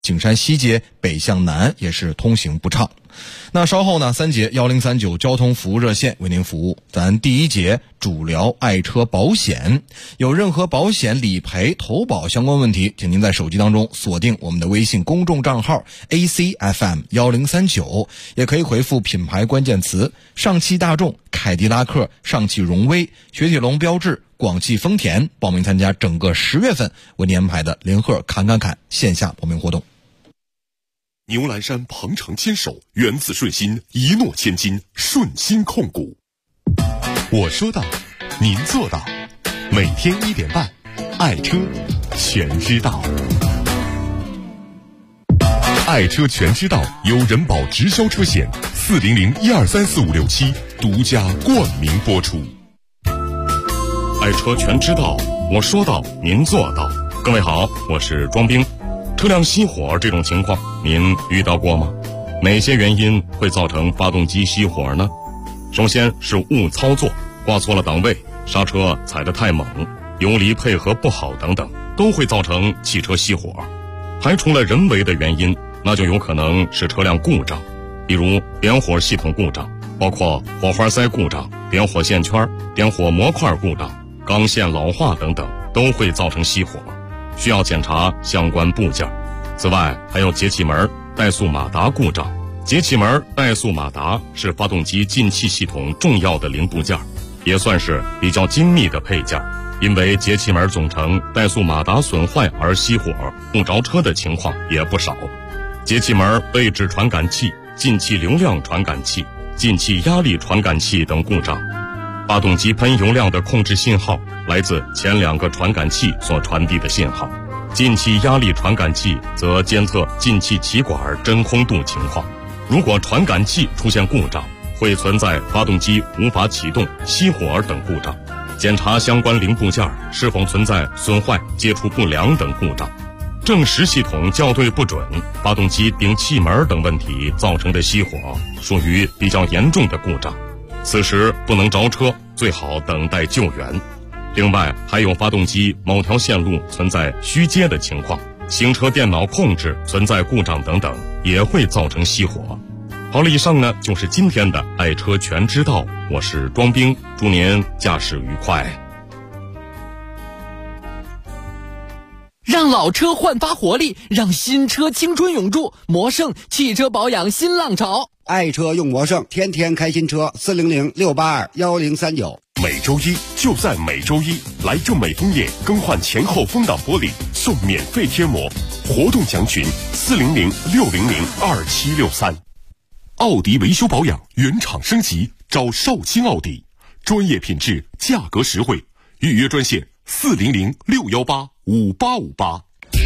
景山西街北向南也是通行不畅。那稍后呢，3节1039交通服务热线为您服务。咱第一节主聊爱车保险，有任何保险理赔投保相关问题，请您在手机当中锁定我们的微信公众账号 ACFM1039，也可以回复品牌关键词上汽大众、凯迪拉克、上汽荣威、雪铁龙标致、广汽丰田，报名参加整个10月份为您安排的联合侃线下报名活动。 牛栏山鹏程牵手，源自顺心，一诺千金，顺心控股。我说到，您做到。每天1点半，爱车全知道。爱车全知道由人保直销车险400123456独家冠名播出。 爱车全知道，我说到，您做到。各位好，我是庄兵。车辆熄火这种情况您遇到过吗？哪些原因会造成发动机熄火呢？首先是误操作，挂错了档位，刹车踩得太猛，油离配合不好等等，都会造成汽车熄火。排除了人为的原因，那就有可能是车辆故障，比如点火系统故障，包括火花塞故障、点火线圈、点火模块故障、钢线老化等等，都会造成熄火，需要检查相关部件。此外还有节气门、怠速马达故障。节气门、怠速马达是发动机进气系统重要的零部件，也算是比较精密的配件，因为节气门总成、怠速马达损坏而熄火不着车的情况也不少。节气门位置传感器、进气流量传感器、进气压力传感器等故障。发动机喷油量的控制信号来自前2个传感器所传递的信号，进气压力传感器则监测进气气管真空度情况。如果传感器出现故障，会存在发动机无法启动、熄火等故障，检查相关零部件是否存在损坏、接触不良等故障。正时系统校对不准、发动机顶气门等问题造成的熄火，属于比较严重的故障，此时不能着车，最好等待救援。另外还有发动机某条线路存在虚接的情况，行车电脑控制存在故障等等，也会造成熄火。好了，以上呢就是今天的爱车全知道，我是庄兵，祝您驾驶愉快。 让老车焕发活力，让新车青春永驻。魔胜汽车保养新浪潮， 爱车用魔胜，天天开新车。400-682-1039。 每周一就在每周一，来正美枫叶更换前后风挡玻璃送免费贴膜，活动详询400-600-2763。奥迪维修保养原厂升级，找绍兴奥迪，专业品质，价格实惠，预约专线400-618-5858。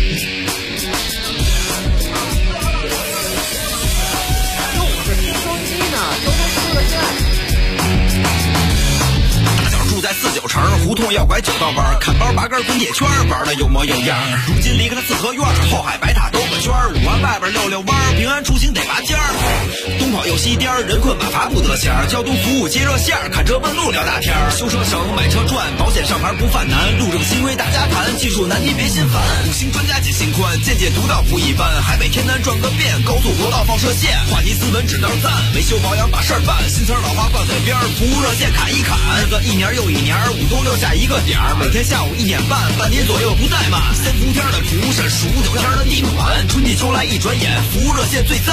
在49城胡同要拐9道弯，看包拔根滚铁圈，玩的有模有样。如今离开了四合院，后海白塔兜个圈，5环外边溜溜弯，平安出行得拔尖儿。东跑又西颠，人困马乏不得闲。交通服务接热线，看车问路聊大天。修车省，买车赚，保险上牌不犯难。路政新规大家谈，技术难题别心烦。5星专家解心宽，见解独到不一般。海北天南转个遍，高速国道放射线。话题斯文指道赞，维修保养把事儿办。新词老话挂嘴边，服务热线砍一砍。日子一年又一年，5都6下一个点儿，每天下午1点半，半年左右不怠慢。3伏天的主审，15、9天的地暖，春季秋来一转眼，服务热线最赞。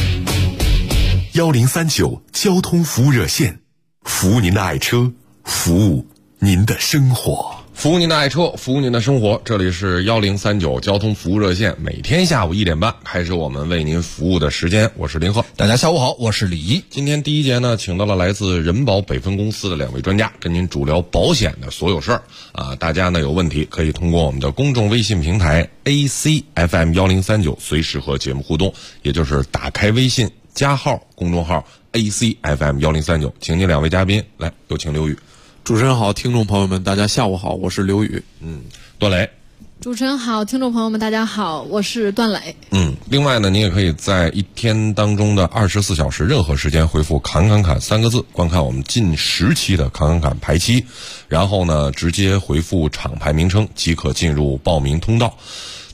1039交通服务热线，服务您的爱车，服务您的生活。 服务您的爱车，服务您的生活。这里是1039交通服务热线，每天下午1点半开始我们为您服务的时间。我是林鹤， 大家下午好，我是李一。 今天第一节呢，请到了来自人保北分公司的2位专家，跟您主聊保险的所有事儿啊。大家呢有问题可以通过我们的公众微信平台 ACFM1039随时和节目互动，也就是打开微信加号公众号 ACFM1039，请您2位嘉宾来，有请刘宇。 主持人好，听众朋友们大家下午好，我是刘宇。 段磊。 主持人好，听众朋友们大家好，我是段磊。 另外呢，你也可以在一天当中的24小时任何时间回复侃侃侃3个字，观看我们近10期的侃侃侃排期，然后呢直接回复厂牌名称即可进入报名通道。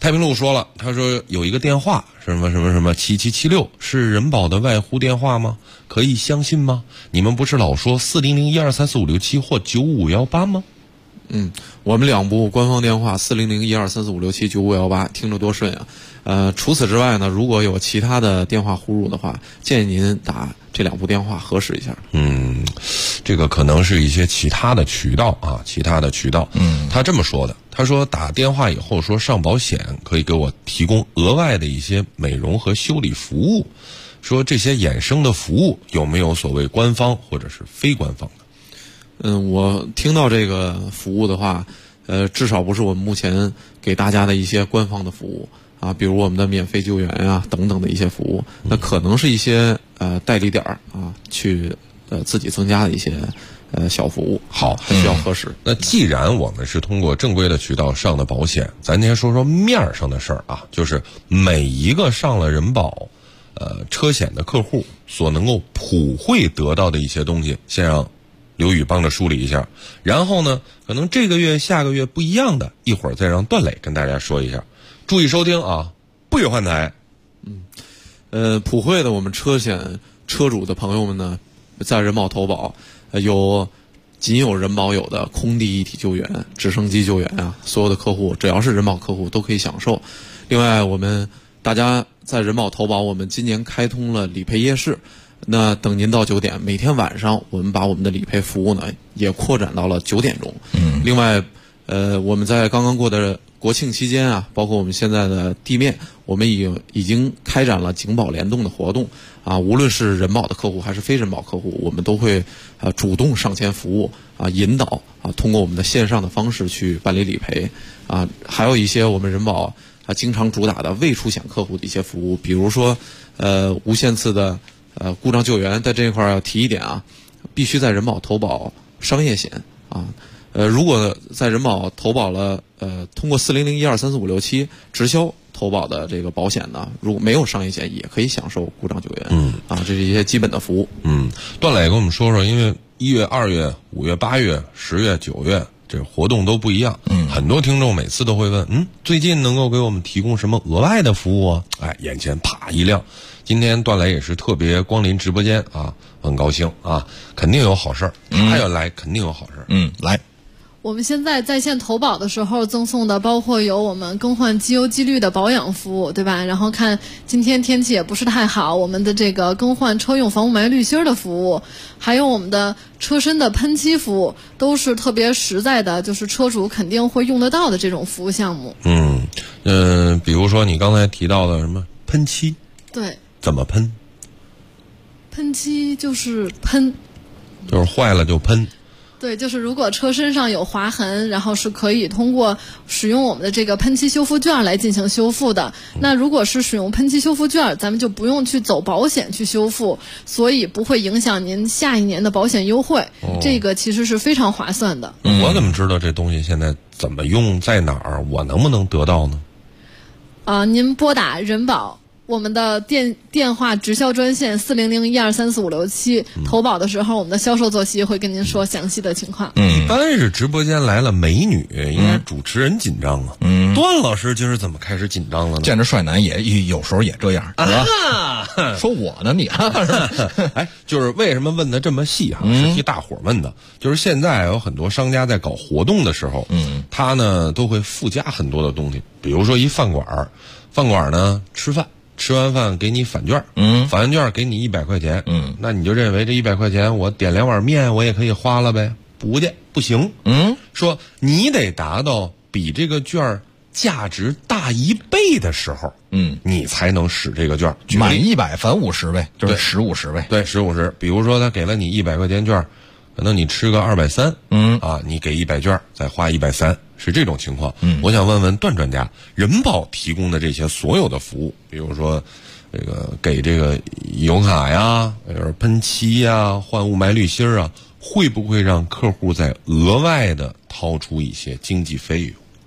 太平路说了，他说有一个电话什么7776是人保的外呼电话吗？可以相信吗？你们不是老说400-1234567或95518吗？ 我们2部官方电话400-12345679518，听着多顺啊。除此之外呢，如果有其他的电话呼入的话，建议您打这2部电话核实一下。 这个可能是一些其他的渠道啊，他这么说的，他说打电话以后说上保险可以给我提供额外的一些美容和修理服务，说这些衍生的服务有没有所谓官方或者是非官方的？ 我听到这个服务的话，至少不是我们目前给大家的一些官方的服务啊，比如我们的免费救援啊等等的一些服务，那可能是一些代理点啊去自己增加的一些小服务。好，需要核实。 那既然我们是通过正规的渠道上的保险，咱先说说面上的事儿啊，就是每一个上了人保车险的客户所能够普惠得到的一些东西，先让刘宇帮着梳理一下，然后呢，可能这个月、下个月不一样的，一会儿再让段磊跟大家说一下。注意收听啊，不许换台。 普惠的我们车险车主的朋友们呢，在人保投保仅有人保有的空地一体救援、直升机救援啊，所有的客户只要是人保客户都可以享受。另外，我们大家在人保投保，我们今年开通了理赔夜市。那等您到9点，每天晚上我们把我们的理赔服务呢也扩展到了9点钟。另外，我们在刚刚过的国庆期间啊，包括我们现在的地面，我们已经开展了警保联动的活动啊，无论是人保的客户还是非人保客户，我们都会主动上前服务啊，引导啊，通过我们的线上的方式去办理理赔啊，还有一些我们人保经常主打的未出险客户的一些服务，比如说无限次的故障救援，在这一块要提一点啊，必须在人保投保商业险啊。如果在人保投保了通过400-1234567直销投保的这个保险呢，如果没有商业险，也可以享受故障救援。这是一些基本的服务。 段磊跟我们说说，因为1月、2月、5月、8月、10月、9月这活动都不一样。很多听众每次都会问，最近能够给我们提供什么额外的服务啊？眼前啪一亮。今天段磊也是特别光临直播间啊，很高兴啊，肯定有好事儿。他要来，肯定有好事儿。来。 我们现在在线投保的时候赠送的包括有我们更换机油机滤的保养服务，对吧？然后看今天天气也不是太好，我们的这个更换车用防雾霾滤芯的服务，还有我们的车身的喷漆服务，都是特别实在的，就是车主肯定会用得到的这种服务项目。 比如说你刚才提到的什么喷漆， 对， 怎么喷？ 喷漆就是喷， 就是坏了就喷。 对，就是如果车身上有划痕，然后是可以通过使用我们的这个喷漆修复券来进行修复的。那如果是使用喷漆修复券，咱们就不用去走保险去修复，所以不会影响您下一年的保险优惠。这个其实是非常划算的。 我怎么知道这东西现在怎么用，在哪儿？我能不能得到呢？ 您拨打人保我们的电话直销专线400-1234567，投保的时候，我们的销售坐席会跟您说详细的情况。 一般是直播间来了美女，应该主持人紧张啊。段老师今儿怎么开始紧张了呢？ 见着帅男也有时候也这样。说我呢你？ 就是为什么问的这么细啊？是替大伙问的。就是现在有很多商家在搞活动的时候，他呢都会附加很多的东西，比如说一饭馆呢吃完饭给你返券，返完券给你100块钱，那你就认为这100块钱我点2碗面我也可以花了呗？不行，说你得达到比这个券价值大1倍的时候，你才能使这个券。 满100返50呗，就是10-50呗。 对，10-50。比如说他给了你100块钱券，可能你吃个230，你给100券再花130，是这种情况。我想问问段专家，人保提供的这些所有的服务，比如说这个给这个油卡呀，喷漆呀，换雾霾滤芯啊，会不会让客户再额外的掏出一些经济费用？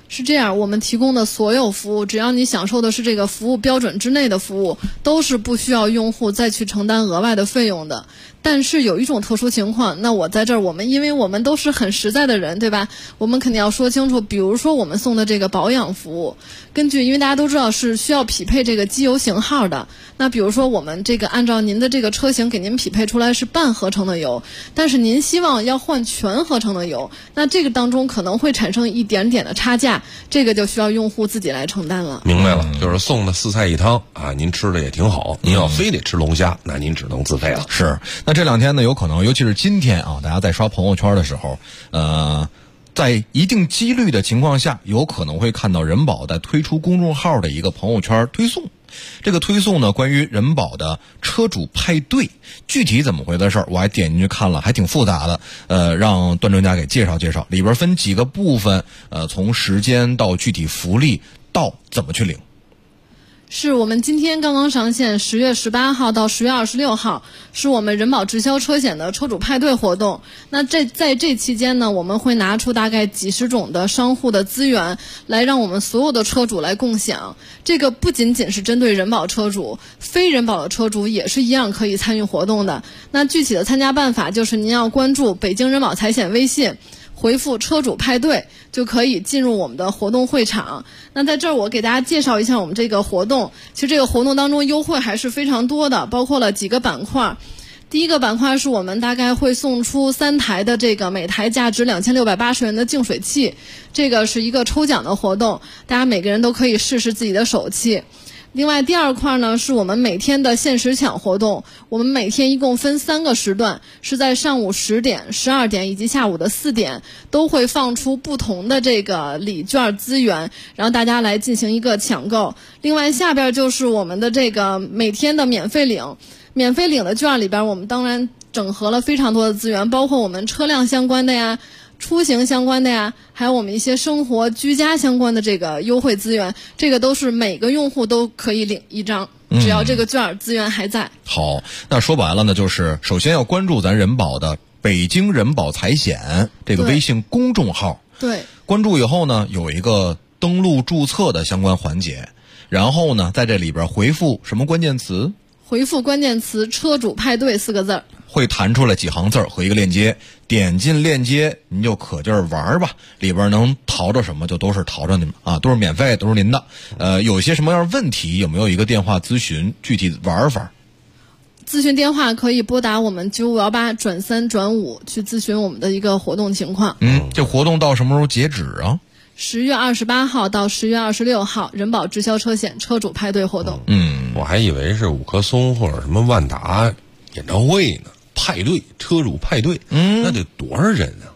是这样，我们提供的所有服务，只要你享受的是这个服务标准之内的服务，都是不需要用户再去承担额外的费用的。但是有一种特殊情况，那我在这儿，因为我们都是很实在的人，对吧？我们肯定要说清楚，比如说我们送的这个保养服务，因为大家都知道是需要匹配这个机油型号的。那比如说我们这个按照您的这个车型给您匹配出来是半合成的油，但是您希望要换全合成的油，那这个当中可能会产生一点点的差价，这个就需要用户自己来承担了。 明白了，就是送的4菜1汤啊，您吃的也挺好。您要非得吃龙虾，那您只能自费了。 是，那这2天呢，有可能，尤其是今天啊，大家在刷朋友圈的时候，在一定几率的情况下，有可能会看到人保在推出公众号的一个朋友圈推送。这个推送呢，关于人保的车主派对，具体怎么回事我还点进去看了，还挺复杂的。让段专家给介绍介绍，里边分几个部分，从时间到具体福利到怎么去领。 是我们今天刚刚上线10月18号到10月26号，是我们人保直销车险的车主派对活动。那在这期间呢，我们会拿出大概几十种的商户的资源，来让我们所有的车主来共享。这个不仅仅是针对人保车主，非人保的车主也是一样可以参与活动的。那具体的参加办法就是您要关注北京人保财险微信，回复车主派对就可以进入我们的活动会场。那在这儿我给大家介绍一下我们这个活动。其实这个活动当中优惠还是非常多的，包括了几个板块。第一个板块是我们大概会送出3台的这个每台价值2680元的净水器，这个是一个抽奖的活动，大家每个人都可以试试自己的手气。另外第2块呢，是我们每天的限时抢活动。我们每天一共分3个时段，是在上午10点、12点以及下午的4点，都会放出不同的这个礼券资源，然后大家来进行一个抢购。另外下边就是我们的这个每天的免费领的券里边，我们当然整合了非常多的资源，包括我们车辆相关的呀、出行相关的呀，还有我们一些生活居家相关的这个优惠资源，这个都是每个用户都可以领一张，只要这个券资源还在。 好，那说白了呢，就是首先要关注咱人保的北京人保财险这个微信公众号。 对， 关注以后呢，有一个登录注册的相关环节，然后呢，在这里边回复什么关键词？ 回复关键词车主派对4个字， 会弹出来几行字和一个链接，点进链接您就可劲儿玩吧，里边能淘着什么就都是淘着您啊，都是免费，都是您的。有些什么样问题，有没有一个电话咨询，具体玩法？ 咨询电话可以拨打我们9518转3转5去咨询我们的一个活动情况。 这活动到什么时候截止啊 ？10月28号到10月26号，人保直销车险车主派对活动。 我还以为是5棵松或者什么万达演唱会呢，派对，车主派对，那得多少人啊？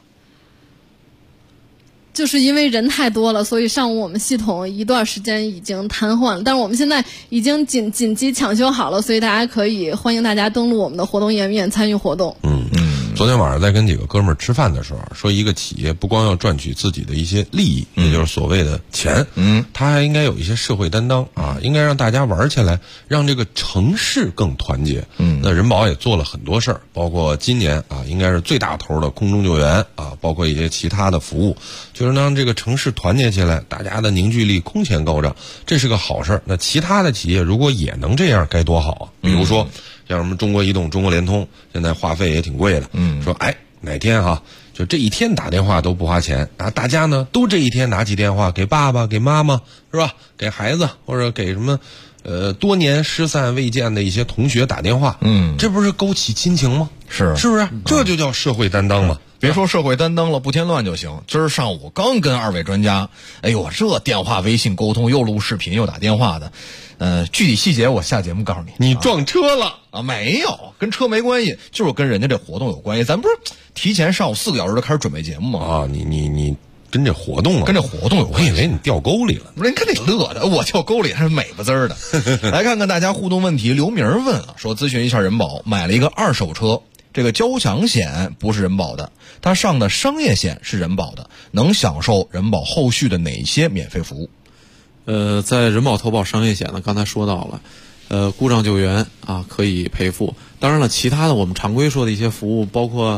就是因为人太多了，所以上午我们系统一段时间已经瘫痪了，但是我们现在已经紧急抢修好了，所以大家可以欢迎大家登录我们的活动页面参与活动。 昨天晚上在跟几个哥们儿吃饭的时候，说一个企业不光要赚取自己的一些利益，也就是所谓的钱，它还应该有一些社会担当啊，应该让大家玩起来，让这个城市更团结。那人保也做了很多事儿，包括今年啊，应该是最大头的空中救援啊，包括一些其他的服务，就是让这个城市团结起来，大家的凝聚力空前高涨，这是个好事儿。那其他的企业如果也能这样，该多好啊！比如说像什么中国移动、中国联通，现在话费也挺贵的。说哪天哈，就这一天打电话都不花钱啊，大家呢都这一天拿起电话给爸爸、给妈妈，是吧？给孩子或者给什么多年失散未见的一些同学打电话，这不是勾起亲情吗？是不是？这就叫社会担当嘛。 别说社会担当了，不添乱就行。今儿上午刚跟2位专家，哎呦，这电话、微信沟通，又录视频又打电话的，具体细节我下节目告诉你。 你撞车了啊？没有，跟车没关系，就是跟人家这活动有关系。咱不是提前上午4个小时就开始准备节目吗？ 啊，你跟这活动了， 跟这活动有关系。 我以为你掉沟里了。 不是，你看你乐的，我掉沟里还是美不滋儿的。来看看大家互动问题。刘明问了，说咨询一下人保，买了一个2手车。这个交强险不是人保的，他上的商业险是人保的，能享受人保后续的哪些免费服务？ 在人保投保商业险呢，刚才说到了，故障救援啊可以赔付。当然了，其他的我们常规说的一些服务，包括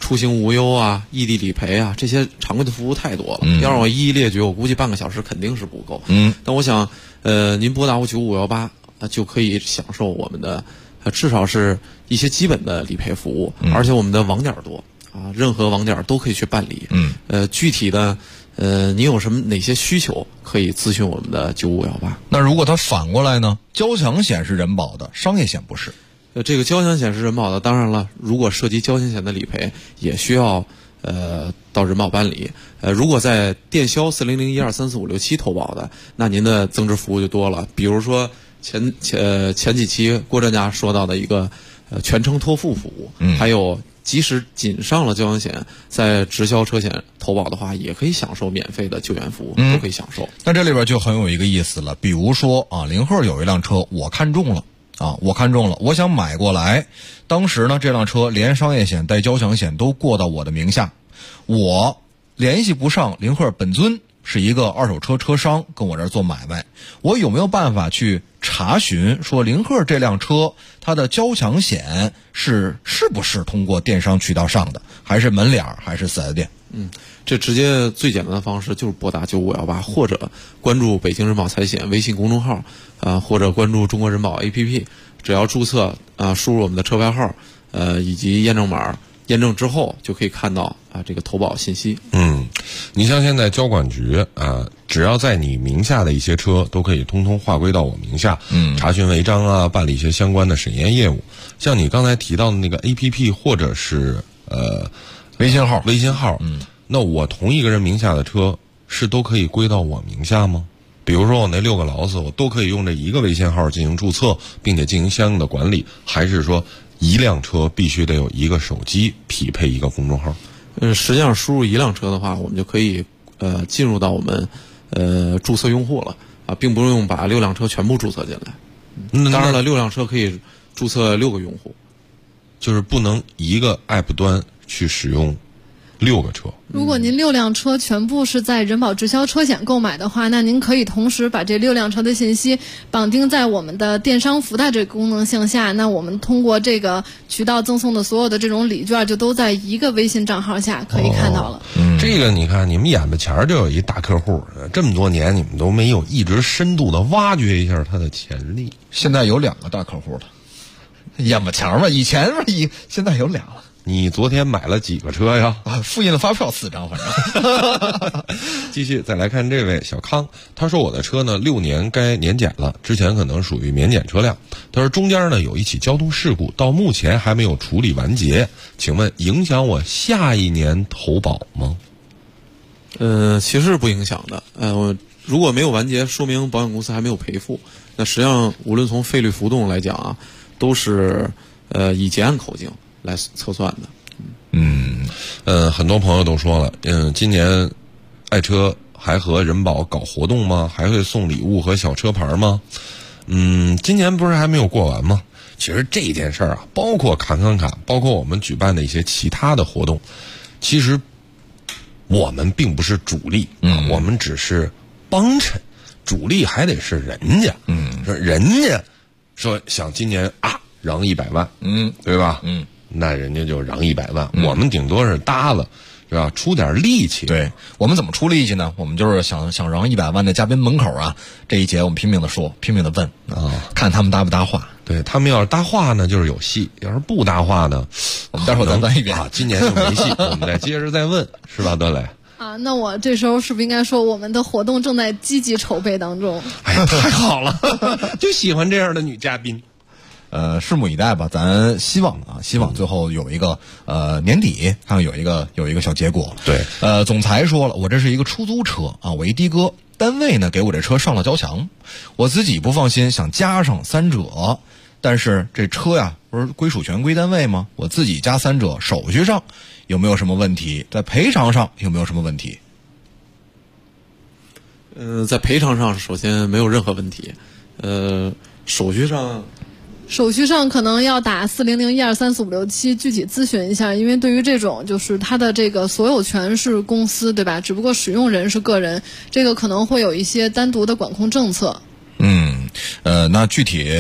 出行无忧啊、异地理赔啊，这些常规的服务太多了。要让我一一列举，我估计半个小时肯定是不够。但我想，您拨打59558就可以享受我们的至少是一些基本的理赔服务，而且我们的网点多啊，任何网点都可以去办理。具体的您有哪些需求可以咨询我们的9558。 那如果它反过来呢？交强险是人保的，商业险不是。 这个交强险是人保的，当然了，如果涉及交强险的理赔，也需要到人保办理。如果在电销400123456投保的，那您的增值服务就多了。比如说前几期郭专家说到的一个全程托付服务，还有即使仅上了交强险，在直销车险投保的话，也可以享受免费的救援服务，都可以享受。 那这里边就很有一个意思了，比如说啊，林鹤有一辆车，我看中了，我想买过来。当时呢，这辆车连商业险带交强险都过到我的名下，我联系不上林鹤本尊，是一个二手车车商跟我这儿做买卖，我有没有办法去查询说林鹤这辆车它的交强险是不是通过电商渠道上的，还是门脸还是4S店？ 这直接最简单的方式就是拨打9518，或者关注北京人保财险微信公众号或者关注中国人保 APP， 只要注册输入我们的车牌号以及验证码，验证之后就可以看到这个投保信息。 你像现在交管局只要在你名下的一些车都可以通通划归到我名下，查询违章办理一些相关的审验业务。像你刚才提到的那个 APP 或者是微信号，那我同一个人名下的车是都可以归到我名下吗？比如说我那6个劳斯，我都可以用这一个微信号进行注册，并且进行相应的管理，还是说一辆车必须得有一个手机匹配一个公众号？ 实际上输入一辆车的话，我们就可以进入到我们注册用户了并不用把6辆车全部注册进来。当然了，6辆车可以注册6个用户， 就是不能一个 app 端去使用6个车。 如果您6辆车全部是在人保直销车险购买的话，那您可以同时把这6辆车的信息绑定在我们的电商福袋这个功能项下，那我们通过这个渠道赠送的所有的这种礼券，就都在一个微信账号下可以看到了。 这个你看，你们眼巴前儿就有一大客户，这么多年你们都没有一直深度的挖掘一下他的潜力。 现在有2个大客户了，眼巴前儿嘛，以前现在有2了。 你昨天买了几个车呀？ 复印了发票4张，反正。 继续再来看这位小康，他说我的车呢6年该年检了，之前可能属于免检车辆。他说中间呢有一起交通事故，到目前还没有处理完结，请问影响我下一年投保吗？ 其实是不影响的。如果没有完结，说明保险公司还没有赔付。那实际上无论从费率浮动来讲都是以结案口径来测算的。很多朋友都说了，今年爱车还和人保搞活动吗？还会送礼物和小车牌吗？今年不是还没有过完吗？其实这件事儿包括侃侃，包括我们举办的一些其他的活动，其实我们并不是主力，我们只是帮衬，主力还得是人家。说人家说想今年让100万，对吧？那人家就让100万，我们顶多是搭了，是吧？出点力气。 对，我们怎么出力气呢？我们就是想让100万的嘉宾门口这一节我们拼命的说，拼命的问看他们搭不搭话。 对，他们要是搭话呢，就是有戏；要是不搭话呢， 我们待会儿再问一遍今年就没戏，我们再接着再问，是吧，德磊？ 那我这时候是不是应该说我们的活动正在积极筹备当中？ 哎呀，太好了，就喜欢这样的女嘉宾。 拭目以待吧，咱希望最后有一个年底看看有一个小结果。 对， 总裁说了，我这是一个出租车我一的哥，单位呢给我这车上了交强，我自己不放心，想加上3者，但是这车不是归属权归单位吗？我自己加3者，手续上有没有什么问题？在赔偿上有没有什么问题？ 在赔偿上首先没有任何问题， 手续上可能要打400123456具体咨询一下，因为对于这种就是它的这个所有权是公司，对吧？只不过使用人是个人，这个可能会有一些单独的管控政策。 那具体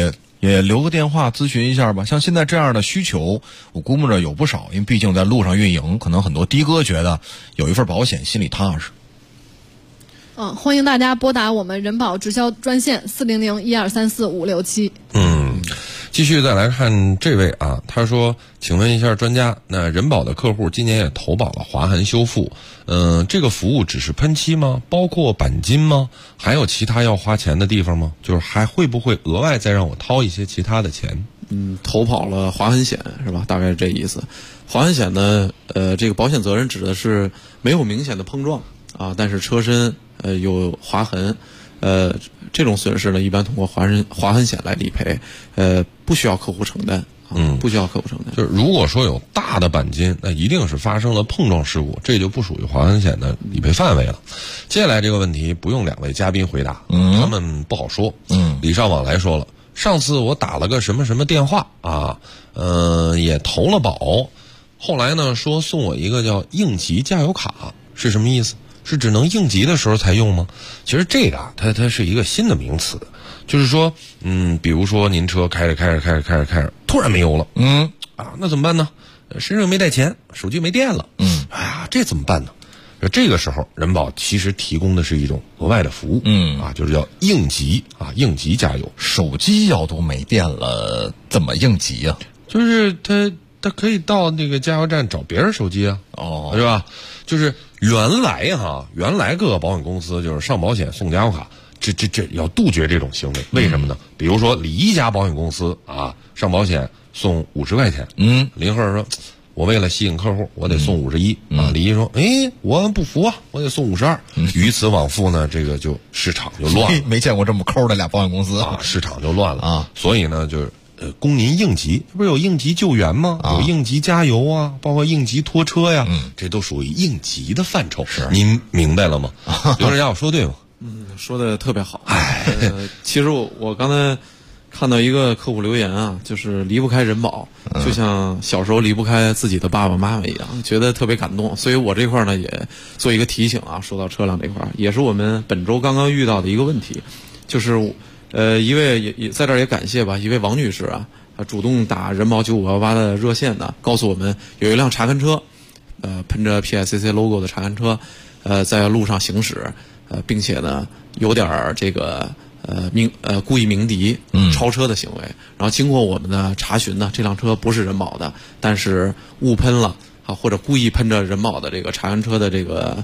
也留个电话咨询一下吧。像现在这样的需求，我估摸着有不少，因为毕竟在路上运营，可能很多的哥觉得有一份保险心里踏实。 欢迎大家拨打我们人保直销专线400-1234-567。 继续再来看这位啊，他说：“请问一下专家，那人保的客户今年也投保了划痕修复，这个服务只是喷漆吗？包括钣金吗？还有其他要花钱的地方吗？就是还会不会额外再让我掏一些其他的钱？” 投保了划痕险是吧？大概是这意思。划痕险呢，这个保险责任指的是没有明显的碰撞啊，但是车身有划痕。这种损失呢，一般通过划痕险来理赔，不需要客户承担，不需要客户承担。 就是如果说有大的钣金，那一定是发生了碰撞事故，这就不属于划痕险的理赔范围了。接下来这个问题不用两位嘉宾回答，他们不好说。礼尚往来说了，上次我打了个什么什么电话啊，也投了保，后来呢说送我一个叫应急加油卡，是什么意思？是只能应急的时候才用吗？其实这个啊，它是一个新的名词，就是说，比如说您车开着，突然没油了，那怎么办呢？身上没带钱，手机没电了，这怎么办呢？这个时候，人保其实提供的是一种额外的服务，就是叫应急应急加油。 手机要都没电了，怎么应急啊？ 就是他可以到那个加油站找别人手机啊，是吧？就是原来各个保险公司就是上保险送加油卡，这要杜绝这种行为。为什么呢？比如说李一家保险公司啊，上保险送50块钱，林鹤说，我为了吸引客户，我得送51啊。李一说，我不服啊，我得送52。于此往复呢，这个就市场就乱了。 没见过这么抠的俩保险公司啊，市场就乱了啊。所以呢，就是供您应急，这不是有应急救援吗？有应急加油啊，包括应急拖车呀，这都属于应急的范畴。您明白了吗？刘专家，我说对吗？ 说的特别好。其实我刚才看到一个客户留言啊，就是离不开人保，就像小时候离不开自己的爸爸妈妈一样，觉得特别感动。所以我这块呢也做一个提醒啊，说到车辆这块，也是我们本周刚刚遇到的一个问题，就是一位也在这儿也感谢吧，一位王女士啊，主动打人保9518的热线呢，告诉我们有一辆查勘车，喷着 PICC logo 的查勘车，在路上行驶，并且呢有点这个故意鸣笛、超车的行为。然后经过我们的查询呢，这辆车不是人保的，但是误喷了啊，或者故意喷着人保的这个查勘车的这个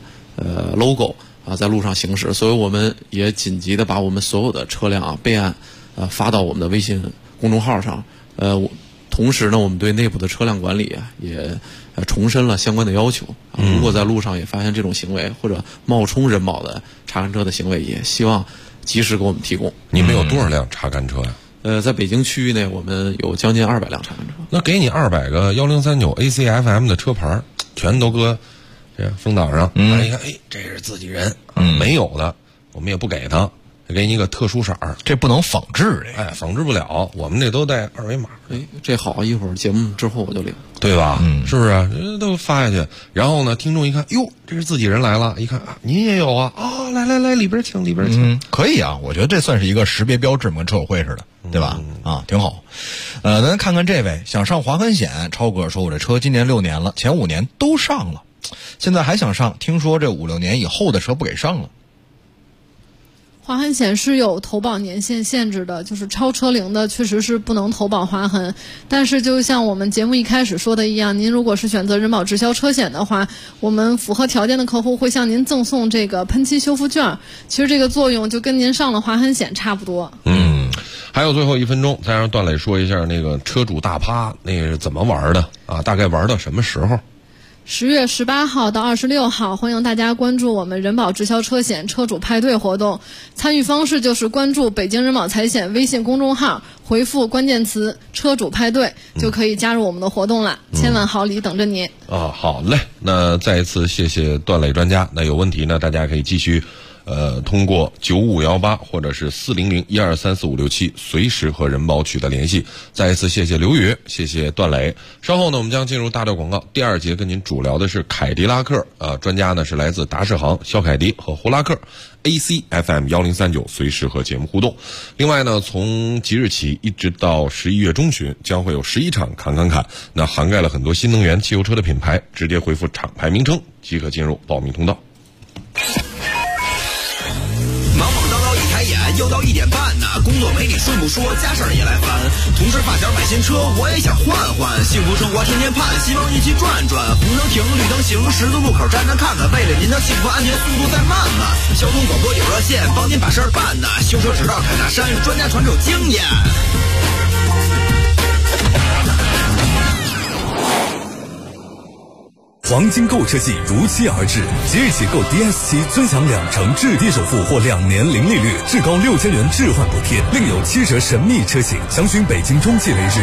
logo。在路上行驶，所以我们也紧急的把我们所有的车辆备案发到我们的微信公众号上。同时呢，我们对内部的车辆管理也重申了相关的要求。如果在路上也发现这种行为或者冒充人保的查勘车的行为，也希望及时给我们提供。 你们有多少辆查勘车呀？ 在北京区域内，我们有将近200辆查勘车。 那给你200个1039 ACFM 的车牌，全都搁这风挡上，一看，这是自己人，没有的，我们也不给他，给你一个特殊色儿， 这不能仿制， 仿制不了，我们这都带2维码。 这好，一会儿节目之后我就领， 对吧？是不是？都发下去，然后呢，听众一看，哟，这是自己人来了，一看您也有啊，来里边请，里边请， 可以啊，我觉得这算是一个识别标志，跟车友会似的，对吧？挺好。咱看看这位想上划痕险，超哥说，我这车今年6年了，前5年都上了。现在还想上，听说这5、6年以后的车不给上了。 划痕险是有投保年限限制的，就是超车龄的确实是不能投保划痕。但是就像我们节目一开始说的一样，您如果是选择人保直销车险的话，我们符合条件的客户会向您赠送这个喷漆修复券。其实这个作用就跟您上了划痕险差不多。 还有最后1分钟，再让段磊说一下那个车主大趴那是怎么玩的啊？大概玩到什么时候 ？10月18号到26号，欢迎大家关注我们人保直销车险车主派对活动。参与方式就是关注北京人保财险微信公众号，回复关键词车主派对，就可以加入我们的活动了。千万好礼等着您。 好嘞，那再一次谢谢段磊专家。那有问题呢，大家可以继续通过9518或者是400-1234567随时和人保取得联系。再一次谢谢刘宇，谢谢段磊。稍后呢，我们将进入大调广告。第2节跟您主聊的是凯迪拉克，专家呢是来自达世行、肖凯迪和胡拉克。AC FM 1039随时和节目互动。另外呢，从即日起一直到11月中旬，将会有11场侃，那涵盖了很多新能源汽油车的品牌，直接回复厂牌名称即可进入报名通道。 忙忙叨叨一开眼，又到1点半呢，工作没你顺不说，家事儿也来烦。同事发小买新车，我也想换换，幸福生活天天盼，希望一起转转。红灯停，绿灯行，十字路口站站看看，为了您的幸福安全，速度再慢慢。交通广播有热线，帮您把事儿办呢。修车直到凯大山，专家传授经验。 黄金购车季如期而至，即日起购 DS7 尊享2成至低首付或2年零利率，至高6000元置换补贴，另有7折神秘车型。详询北京中汽雷日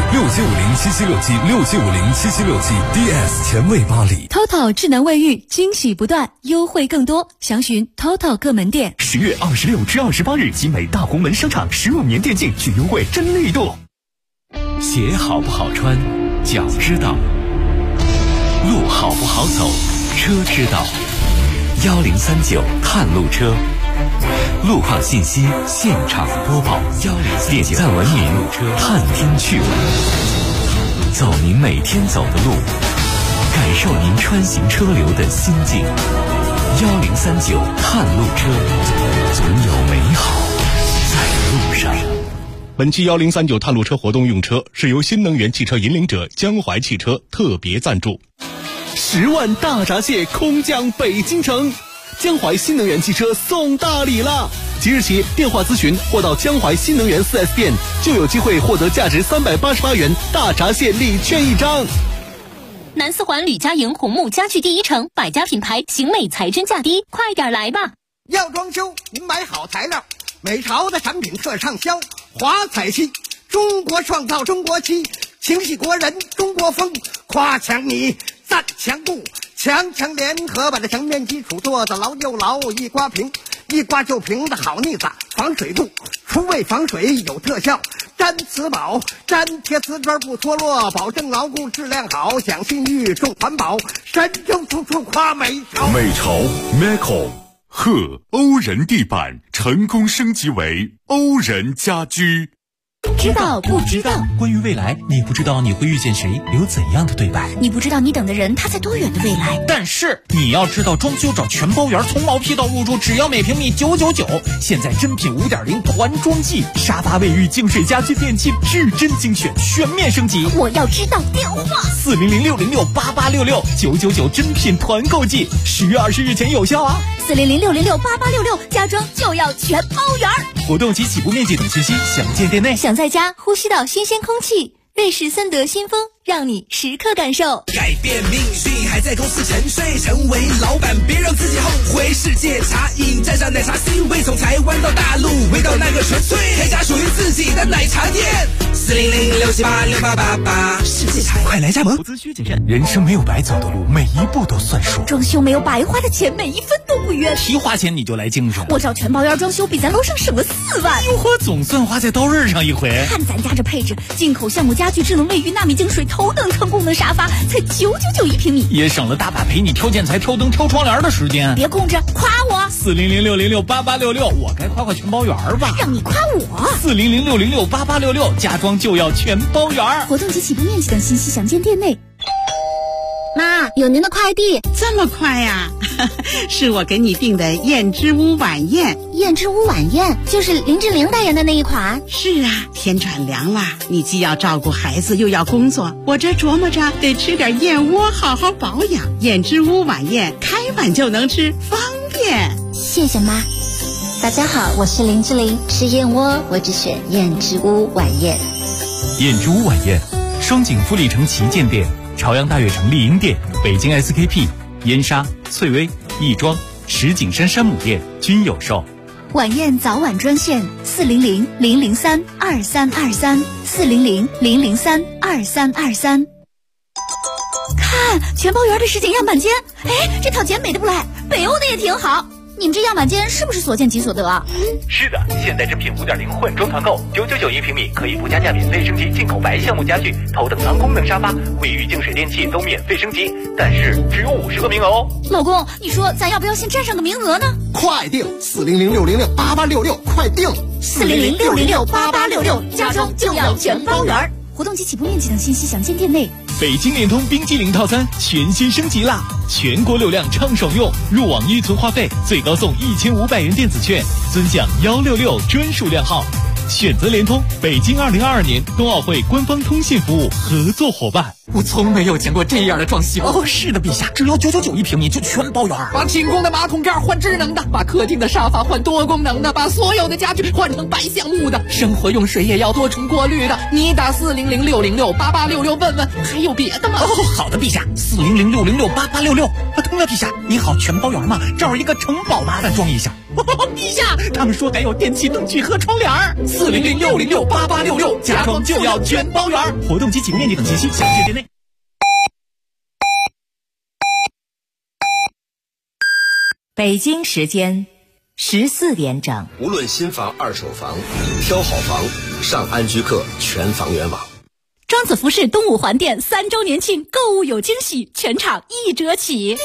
6750776767507767 DS 前卫巴黎。 TOTO 智能卫浴惊喜不断，优惠更多，详询 TOTO 各门店。 10月26至28日，集美大红门商场15年电竞巨优惠真力度。 鞋好不好穿，脚知道；路好不好走，车知道。1039探路车，路况信息现场播报。点赞文明，探听趣闻，走您每天走的路，感受您穿行车流的心境。1039探路车，总有美好在路上。 本期1039探路车活动用车是由新能源汽车引领者江淮汽车特别赞助。 10万大闸蟹空降北京城，江淮新能源汽车送大礼了！即日起电话咨询或到江淮新能源 4S 店，就有机会获得价值388元大闸蟹礼券1张。 南四环吕家营红木家具第1城，百家品牌，型美材真价低，快点来吧！ 要装修，您买好材料，美朝的产品特畅销，华彩漆，中国创造中国漆，情系国人中国风，夸墙你赞墙布，墙联合把这墙面基础做得牢又牢，一刮平，一刮就平的好腻子，防水度，除味防水有特效，粘瓷宝，粘贴瓷砖不脱落，保证牢固质量好，享信誉重环保，神州处处夸美朝。 美朝 Meco 贺欧人地板成功升级为欧人家居。 知道不知道？ 关于未来，你不知道你会遇见谁，有怎样的对白？ 你不知道你等的人他在多远的未来？ 但是你要知道，装修找全包圆，从毛坯到入住，只要每平米999。现在真品5.0团装季，沙发、卫浴、净水、家居电器，至臻精选，全面升级。 我要知道电话 400-606-8866，999真品团购季，10月20日前有效啊 ！400-606-8866，家装就要全包圆。 活动及起步面积等信息详见店内。 想在家呼吸到新鲜空气，瑞士森德新风让你时刻感受。 改变命运还在公司沉睡，成为老板别让自己后悔。世界茶饮沾上奶茶 C 味，从台湾到大陆，味道那个纯粹，开家属于自己的奶茶店。400-678-6888，世界茶快来加盟。 投资需谨慎，人生没有白走的路，每一步都算数。 装修没有白花的钱，每一分都不冤。 提花钱你就来精神， 我找全包圆装修比咱楼上省了4万。 哟呵，总算花在刀刃上一回。 看咱家这配置，进口橡木家具、智能卫浴、纳米净水、头等舱功能沙发，才999一平米， 也省了大把陪你挑建材、挑灯、挑窗帘的时间。 别空着，夸我。 400-606-8866，我该夸全包圆吧？ 让你夸我。 400-606-8866，家装就要全包圆。 活动及起步面积等信息详见店内。妈，有您的快递。 这么快呀？是我给你订的燕之屋晚宴。 燕之屋晚宴就是林志玲代言的那一款。 是啊，天转凉了，你既要照顾孩子又要工作，我这琢磨着得吃点燕窝好好保养。燕之屋晚宴开碗就能吃，方便。 谢谢妈。 大家好，我是林志玲，吃燕窝我只选燕之屋晚宴。 燕之屋晚宴，双井富力城旗舰店、朝阳大悦城丽婴店、北京 SKP、燕莎、翠微、亦庄、石景山山姆店均有售。 晚宴早晚专线400-003-2323 400-003-2323。看全包圆的实景样板间，哎，这套简美的不赖，北欧的也挺好。 你们这样板间是不是所见即所得啊？ 是的，现在真品 5.0 换装团购，999一平米，可以不加价免费升级进口白橡木家具、头等舱功能沙发、卫浴净水电器都免费升级，但是只有50个名额哦。 老公，你说咱要不要先占上个名额呢？ 快订400-606-8866，快订 400-606-8866，家装就要全包圆。活动及起步面积等信息详见店内。 北京联通冰激凌套餐全新升级啦！全国流量畅爽用，入网一存话费最高送1500元电子券，尊享166专属靓号。选择联通，北京2022年冬奥会官方通信服务合作伙伴。 我从没有见过这样的装修哦！是的，陛下，只要999一平米就全包圆。把清宫的马桶盖换智能的，把客厅的沙发换多功能的，把所有的家具换成白橡木的，生活用水也要多重过滤的。你打400-606-8866问问，还有别的吗？哦，好的，陛下，400-606-8866。对了，陛下，你好，全包圆嘛，找一个城堡麻烦装一下。陛下，他们说还有电器灯具和窗帘400-606-8866，家装就要全包圆。活动及起步面积等信息详见店内。 北京时间14点整。 无论新房、二手房，挑好房，上安居客全房源网。 庄子服饰东五环店3周年庆，购物有惊喜，全场1折起。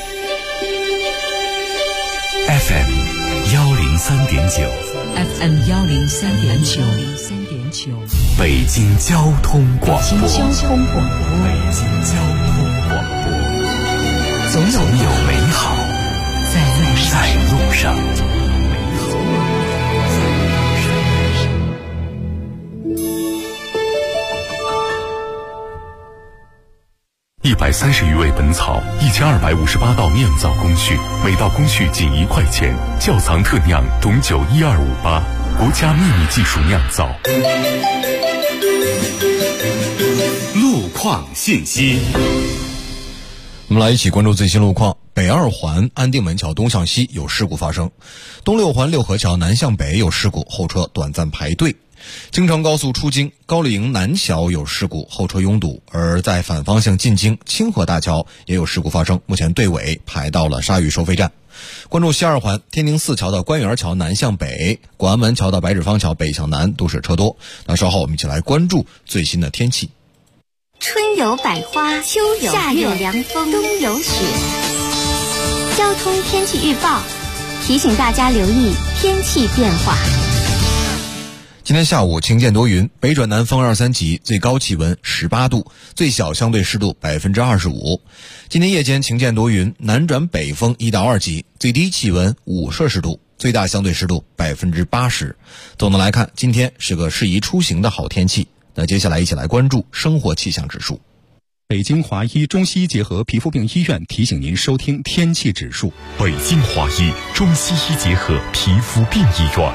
FM 103.9 FM 103.9 北京交通广播。 北京交通广播。 总有美好在路上。130余味本草，1258道酿造工序，每道工序仅1块钱。窖藏特酿董酒1258，国家秘密技术酿造。 路况信息。 我们来一起关注最新路况。北2环安定门桥东向西有事故发生，东6环六合桥南向北有事故，后车短暂排队。京承高速出京高丽营南桥有事故，后车拥堵，而在反方向进京清河大桥也有事故发生，目前队尾排到了沙峪收费站。关注西2环天宁4桥的官园桥南向北，广安门桥的白纸坊桥北向南都是车多。那稍后我们一起来关注最新的天气。 春有百花，秋有夏有凉风，冬有雪。交通天气预报提醒大家留意天气变化。 今天下午晴见多云，北转南风2、3级，最高气温18度，最小相对湿度25%。今天夜间晴见多云，南转北风1到2级，最低气温5摄氏度，最大相对湿度80%。总的来看，今天是个适宜出行的好天气。那接下来一起来关注生活气象指数。 北京华医中西医结合皮肤病医院提醒您收听天气指数。 北京华医中西医结合皮肤病医院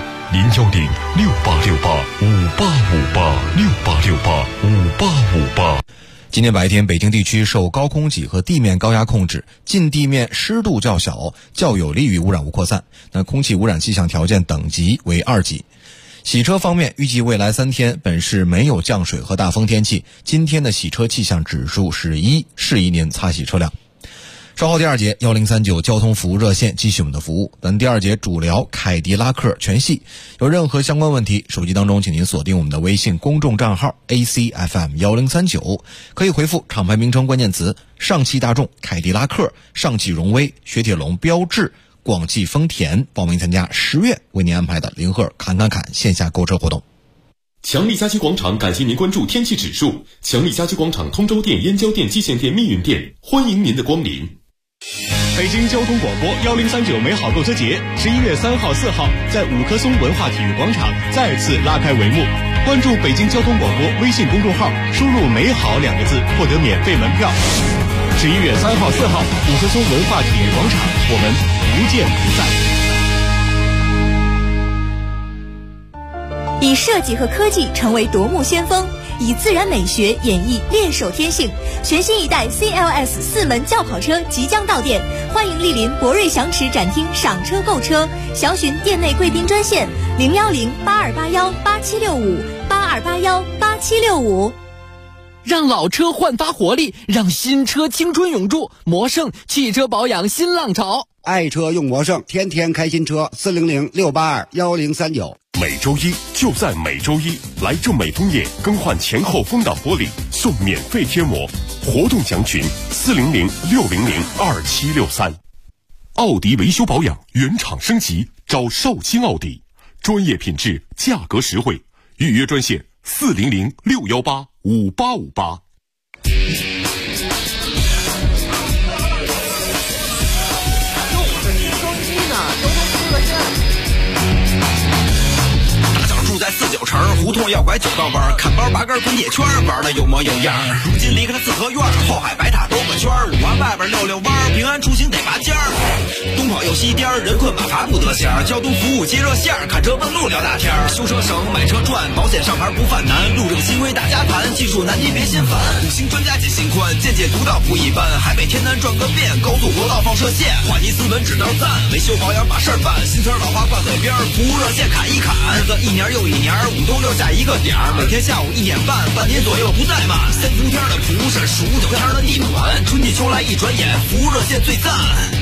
，010-6868-5858，6858-5858。 今天白天，北京地区受高空脊和地面高压控制，近地面湿度较小，较有利于污染物扩散。那空气污染气象条件等级为2级。洗车方面，预计未来3天本市没有降水和大风天气，今天的洗车气象指数是1，适宜您擦洗车辆。稍后第2节1039交通服务热线继续我们的服务，咱第2节主聊凯迪拉克全系。有任何相关问题，手机当中请您锁定我们的微信公众账号 ACFM1039，可以回复厂牌名称关键词上汽大众、凯迪拉克、上汽荣威、雪铁龙、标致、广汽丰田，报名参加10月为您安排的零赫侃线下购车活动。 强力家居广场感谢您关注天气指数。强力家居广场通州店、燕郊店、蓟县店、密云店，欢迎您的光临。 北京交通广播1039美好购车节11月3号、4号在五棵松文化体育广场再次拉开帷幕。关注北京交通广播微信公众号，输入美好2个字获得免费门票。11月3号、4号五棵松文化体育广场，我们不见不散。 以设计和科技成为夺目先锋，以自然美学演绎猎手天性。全新一代 CLS 4门轿跑车即将到店，欢迎莅临博瑞祥驰展厅赏车购车，详询店内贵宾专线010-8281-8765 8281-8765。 让老车焕发活力，让新车青春永驻。魔胜汽车保养新浪潮， 爱车用魔胜，天天开新车。400-682-1039。 每周一就在每周一，来正美枫叶更换前后风挡玻璃，送免费贴膜。活动详询400-600-2763。奥迪维修保养原厂升级，找绍兴奥迪，专业品质，价格实惠。预约专线400-618-5858。 住在49城，胡同要拐9道弯，看包拔杆滚铁圈，玩的有模有样。如今离开了四合院，后海白塔兜个圈，5环外边溜弯，平安出行得拔尖儿。东跑又西颠，人困马乏不得闲，交通服务接热线，看车问路聊大天，修车省买车赚，保险上牌不犯难，路政新规大家谈，技术难题别心烦。5星专家解心宽，见解独到不一般，海北天南转个遍，高速国道放射线，话题斯文指导赞，维修保养把事儿办，新词老话挂嘴边，服务热线砍一砍，日子一年又一年，5都6下一个点儿，每天下午1点半，半年左右不怠慢。3伏天的蒲是数9天的地暖，春季秋来一转眼，服务热线最赞。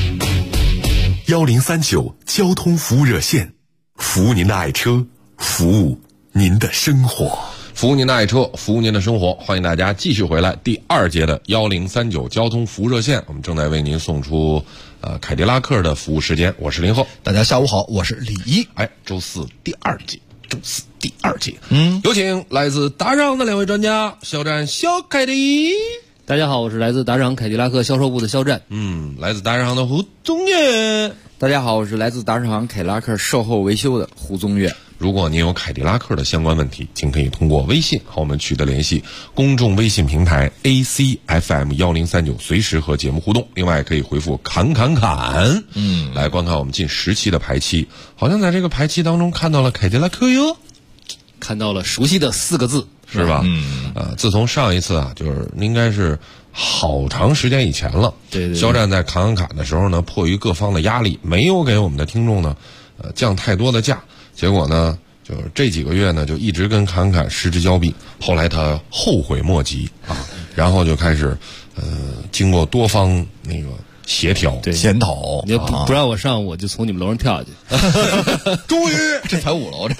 1039交通服务热线，服务您的爱车，服务您的生活， 服务您的爱车，服务您的生活。欢迎大家继续回来第2节的1039交通服务热线，我们正在为您送出凯迪拉克的服务时间。我是林后， 大家下午好，我是李一。 周四第2节。有请来自打赏的2位专家，肖战、小凯迪。 大家好，我是来自打赏凯迪拉克销售部的肖战。 来自打赏的胡宗岳。 大家好，我是来自打赏凯迪拉克售后维修的胡宗岳。 如果您有凯迪拉克的相关问题，请可以通过微信和我们取得联系，公众微信平台 ACFM1039，随时和节目互动。另外可以回复侃来观看我们近10期的排期。好像在这个排期当中看到了凯迪拉克哟， 看到了熟悉的4个字， 是吧？自从上一次就是应该是好长时间以前了。 对， 肖战在侃的时候呢，迫于各方的压力，没有给我们的听众呢降太多的价。结果呢，就是这几个月呢，就一直跟侃失之交臂。后来他后悔莫及然后就开始经过多方那个协调检讨， 你不让我上，我就从你们楼上跳下去。 终于，这才5楼，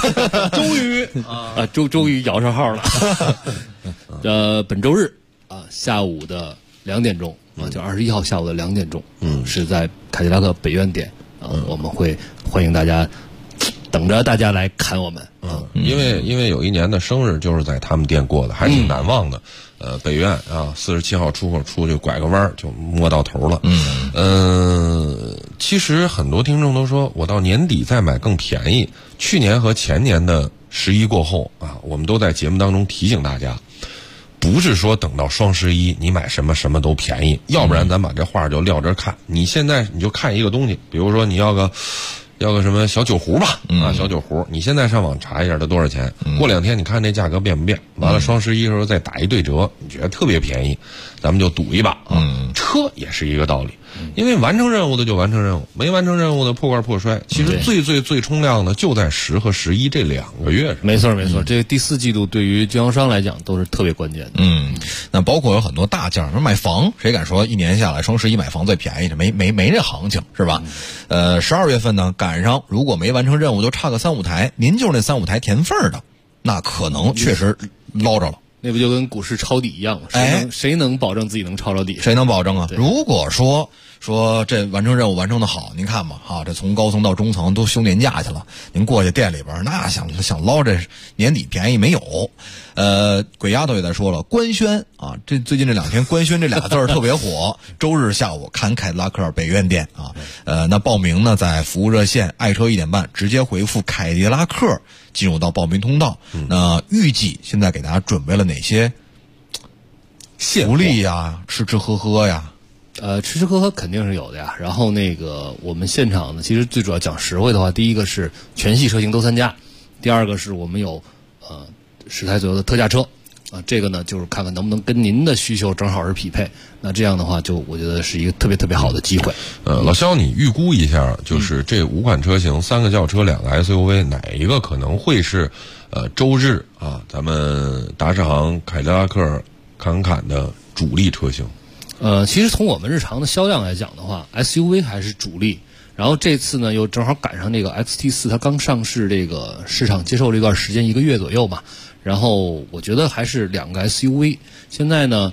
终于摇上号了。本周日下午的2点钟就21号下午的2点钟，是在凯迪拉克北苑店我们会欢迎大家。等着大家来看我们因为有一年的生日就是在他们店过的，还挺难忘的。北苑47号出口出去拐个弯就摸到头了。其实很多听众都说我到年底再买更便宜。去年和前年的11过后我们都在节目当中提醒大家，不是说等到双11你买什么什么都便宜，要不然咱把这话就撂这看。你现在你就看一个东西，比如说你要个什么小酒壶吧，小酒壶，你现在上网查一下它多少钱，过2天你看这价格变不变，完了双11时候再打一对折，你觉得特别便宜，咱们就赌一把车也是一个道理，因为完成任务的就完成任务，没完成任务的破罐破摔。其实最冲量的就在10和11这2个月。 没错，这第4季度对于经销商来讲都是特别关键的。 那包括有很多大件，买房，谁敢说一年下来双11买房最便宜？这没这行情，是吧？12月份呢，赶上如果没完成任务就差个3-5台，您就是那3-5台填缝的，那可能确实捞着了。 那不就跟股市抄底一样吗？谁能保证自己能抄着底？ 谁能保证啊？如果说这完成任务完成的好，您看吧，这从高层到中层都休年假去了，您过去店里边那想捞这年底便宜没有？鬼丫头也在说了，官宣这最近这2天官宣这2个字特别火。周日下午看凯迪拉克北苑店那报名呢在服务热线爱车1点半直接回复凯迪拉克进入到报名通道。那预计现在给大家准备了哪些福利呀？吃吃喝喝呀？ 吃吃喝喝肯定是有的呀。然后我们现场呢，其实最主要讲实惠的话，第一个是全系车型都参加，第二个是我们有10台左右的特价车这个呢就是看看能不能跟您的需求正好是匹配。那这样的话，就我觉得是一个特别特别好的机会。 老肖，你预估一下，就是这5款车型，3个轿车2个 SUV， 哪一个可能会是周日咱们达世行凯迪拉克侃侃的主力车型？ 其实从我们日常的销量来讲的话 ，SUV 还是主力。然后这次呢，又正好赶上这个 XT4，它刚上市，这个市场接受这段时间1个月左右吧。然后我觉得还是2个 SUV。现在呢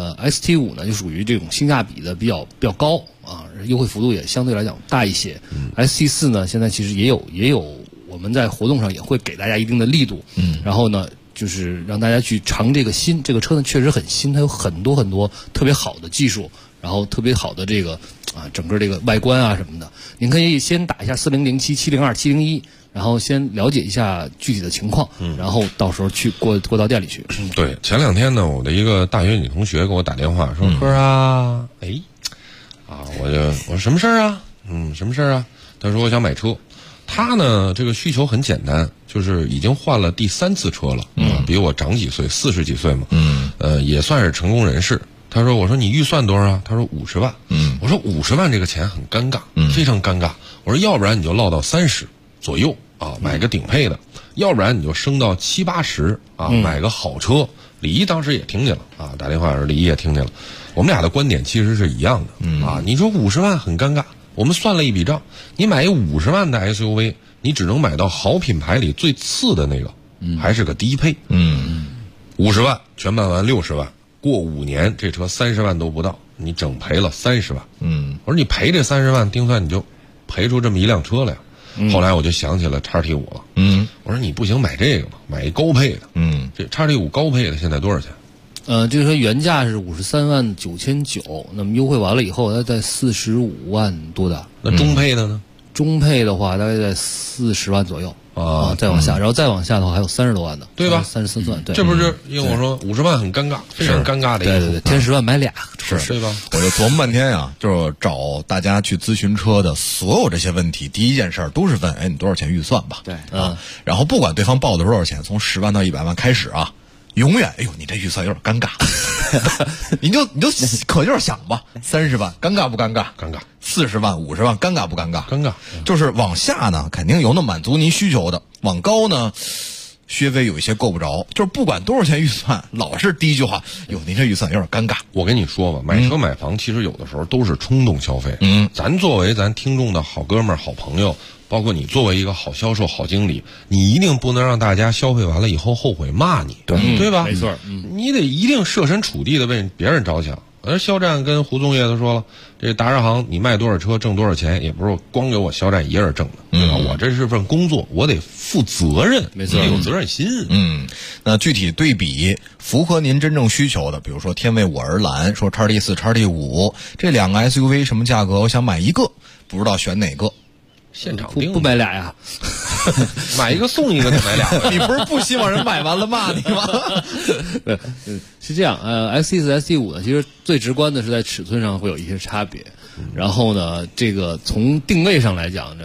，ST5 呢就属于这种性价比的比较高啊，优惠幅度也相对来讲大一些。ST4 呢，现在其实也有我们在活动上也会给大家一定的力度。然后呢，就是让大家去尝这个新。这个车呢确实很新，它有很多特别好的技术，然后特别好的这个整个这个外观啊什么的。您可以先打一下4007、702、701，然后先了解一下具体的情况，然后到时候去过到店里去。 对，前2天呢，我的一个大学女同学给我打电话说：“哥啊，我说什么事儿啊？什么事儿啊？”她说我想买车。她呢，这个需求很简单，就是已经换了第3次车了，比我长几岁，40几岁嘛，也算是成功人士。他说：“我说你预算多少啊？”他说50万。我说50万这个钱很尴尬，非常尴尬。我说要不然你就落到30左右啊，买个顶配的；要不然你就升到70、80啊，买个好车。李一当时也听见了啊，打电话时李一也听见了。我们俩的观点其实是一样的啊。你说50万很尴尬，我们算了一笔账，你买一50万的 SUV， 你只能买到好品牌里最次的那个，还是个低配。50万全办完60万。过5年，这车30万都不到，你整赔了30万。我说你赔这30万，丁算你就赔出这么一辆车来。后来我就想起了 XT5 了。我说你不行买这个吧，买一高配的。这 XT5 高配的现在多少钱？ 这个车原价是53.999万，那么优惠完了以后，它在45万多的。 那中配的呢？ 中配的话大概在40万左右。再往下，然后再往下的话还有30多万的， 对吧 ？34万，对。 这不是因为我说50万很尴尬，非常尴尬的一个。 对，添10万买俩， 是对吧？ 我就琢磨半天啊，就是找大家去咨询车的所有这些问题，第一件事都是问，你多少钱预算吧？ 对然后不管对方报的多少钱，从10万到100万开始啊，永远，你这预算有点尴尬，你就可劲儿想吧，30万尴尬不尴尬？ 尴尬。 40万、50万尴尬不尴尬？ 尴尬。 就是往下呢，肯定有能满足您需求的；往高呢，稍微有一些够不着。就是不管多少钱预算，老是第一句话，您这预算有点尴尬。 我跟你说吧，买车买房其实有的时候都是冲动消费。咱作为咱听众的好哥们儿、好朋友，包括你作为一个好销售、好经理，你一定不能让大家消费完了以后后悔骂你，对吧？ 没错， 你得一定设身处地的为别人着想。而肖战跟胡宗业都说了，这达人行你卖多少车挣多少钱，也不是光给我肖战一人挣的，对吧？我这是份工作，我得负责任， 没错， 有责任心。 那具体对比符合您真正需求的，比如说天为我而蓝，说 XT4、XT5 这2个 SUV 什么价格？我想买一个，不知道选哪个。 现场定不买俩呀？ 买一个送一个，再买俩。 你不是不希望人买完了骂你吗？ 是这样，XT4、ST5 呢，其实最直观的是在尺寸上会有一些差别。然后呢，这个从定位上来讲，这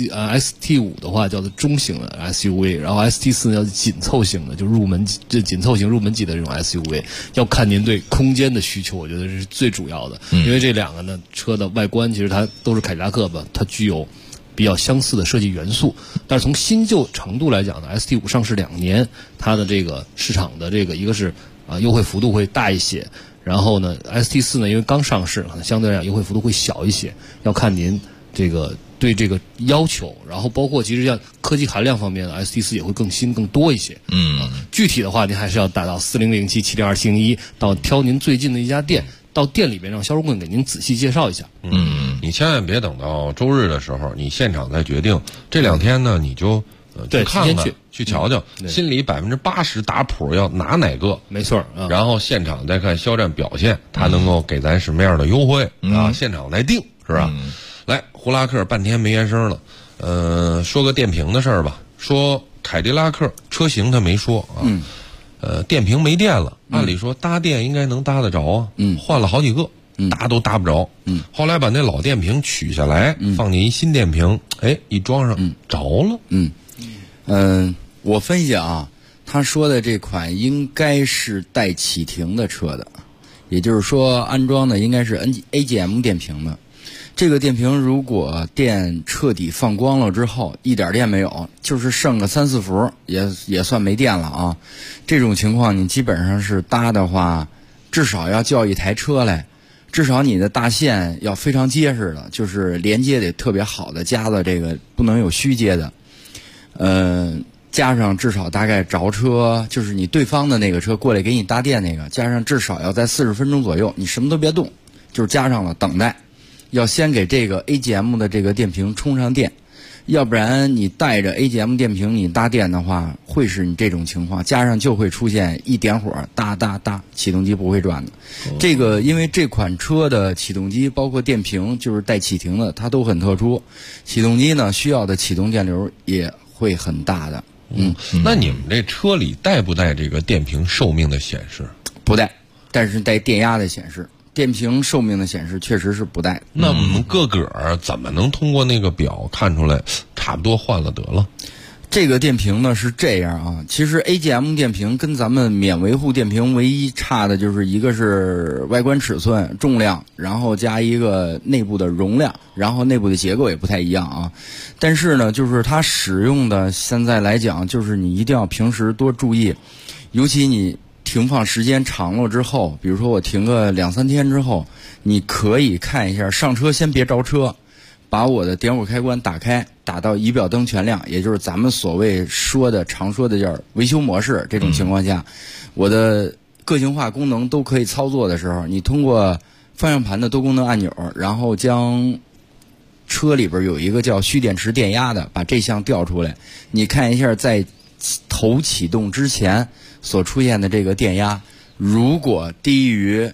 ST5 的话叫做中型的 SUV， 然后 ST4 呢叫紧凑型的，就紧凑型入门级的这种 SUV。要看您对空间的需求，我觉得这是最主要的。因为这2个呢车的外观其实它都是凯迪拉克吧，它具有比较相似的设计元素，但是从新旧程度来讲呢 ，ST5 上市2年，它的这个市场的这个一个是优惠幅度会大一些，然后呢 ST4 呢因为刚上市，可能相对来讲优惠幅度会小一些，要看您这个对这个要求，然后包括其实像科技含量方面的 ST4 也会更新更多一些。具体的话您还是要打到4007、702、701，到挑您最近的一家店。到店里边让销售官给您仔细介绍一下。 你千万别等到周日的时候，你现场再决定。这2天呢，你就去看看，去瞧瞧，心里80%打谱要拿哪个， 没错。 然后现场再看肖战表现，他能够给咱什么样的优惠啊？现场来定，是吧？来，胡拉克半天没言声了。说个电瓶的事儿吧。说凯迪拉克车型他没说啊。电瓶没电了，按理说搭电应该能搭得着啊。换了好几个，搭都搭不着。后来把那老电瓶取下来，放进一新电瓶，一装上，着了。 我分析啊，他说的这款应该是带启停的车的，也就是说安装的应该是 AGM 电瓶的。这个电瓶如果电彻底放光了之后，一点电没有，就是剩个3、4伏，也算没电了啊。这种情况你基本上是搭的话， 至少要叫一台车来，至少你的大线要非常结实的，就是连接得特别好的，夹子这个不能有虚接的，加上至少大概着车，就是你对方的那个车过来给你搭电那个，加上至少要在40分钟左右，你什么都别动，就是加上了等待，要先给这个 AGM 的这个电瓶充上电，要不然你带着 AGM 电瓶你搭电的话，会是你这种情况，加上就会出现一点火哒哒哒，启动机不会转的。这个因为这款车的启动机包括电瓶就是带启停的，它都很特殊，启动机呢需要的启动电流也会很大的。 那你们这车里带不带这个电瓶寿命的显示？ 不带，但是带电压的显示。电瓶寿命的显示确实是不带。 那我们个怎么能通过那个表看出来差不多换了得了？ 这个电瓶呢是这样啊，其实 AGM 电瓶跟咱们免维护电瓶唯一差的就是一个是外观尺寸、重量，然后加一个内部的容量，然后内部的结构也不太一样啊。但是呢，就是它使用的现在来讲，就是你一定要平时多注意，尤其你停放时间长了之后，比如说我停个2-3天之后，你可以看一下上车先别着车，把我的点火开关打开，打到仪表灯全亮，也就是咱们所谓常说的叫维修模式。这种情况下，我的个性化功能都可以操作的时候，你通过方向盘的多功能按钮，然后将车里边有一个叫蓄电池电压的，把这项调出来，你看一下在头启动之前所出现的这个电压，如果低于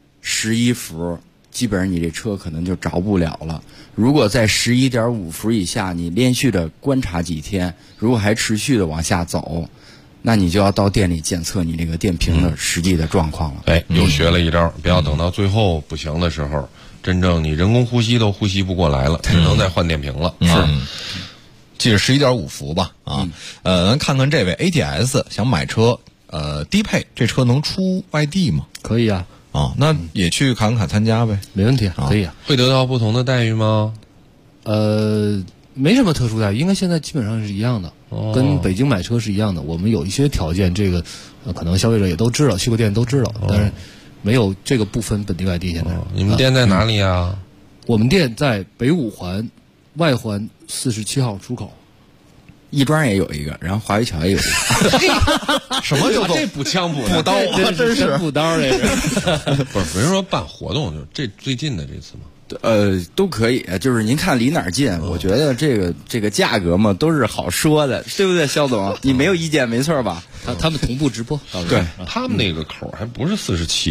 11伏，基本上你这车可能就着不了了。如果在11.5伏以下，你连续的观察几天，如果还持续的往下走，那你就要到店里检测你这个电瓶的实际的状况了。 又学了一招，不要等到最后不行的时候，真正你人工呼吸都呼吸不过来了，只能再换电瓶了。 记着11.5伏吧啊。咱看看这位 ATS 想买车，低配这车能出外地吗？ 可以啊。 那也去卡恩卡参加呗， 没问题，可以啊。 会得到不同的待遇吗？ 没什么特殊待遇，应该现在基本上是一样的，跟北京买车是一样的。我们有一些条件，这个可能消费者也都知道，去过店都知道，但是没有这个不分本地外地。现在你们店在哪里啊？ 我们店在北五环外环47号出口。 亦庄也有一个，然后华为桥也有一个。 什么叫做这补枪补刀啊？真是补刀这个。不是，人说办活动就这最近的这次吗？ 都可以，就是您看离哪儿近，我觉得这个价格嘛都是好说的，对不对，肖总？你没有意见没错吧？ 他们同步直播， 对， 他们那个口还不是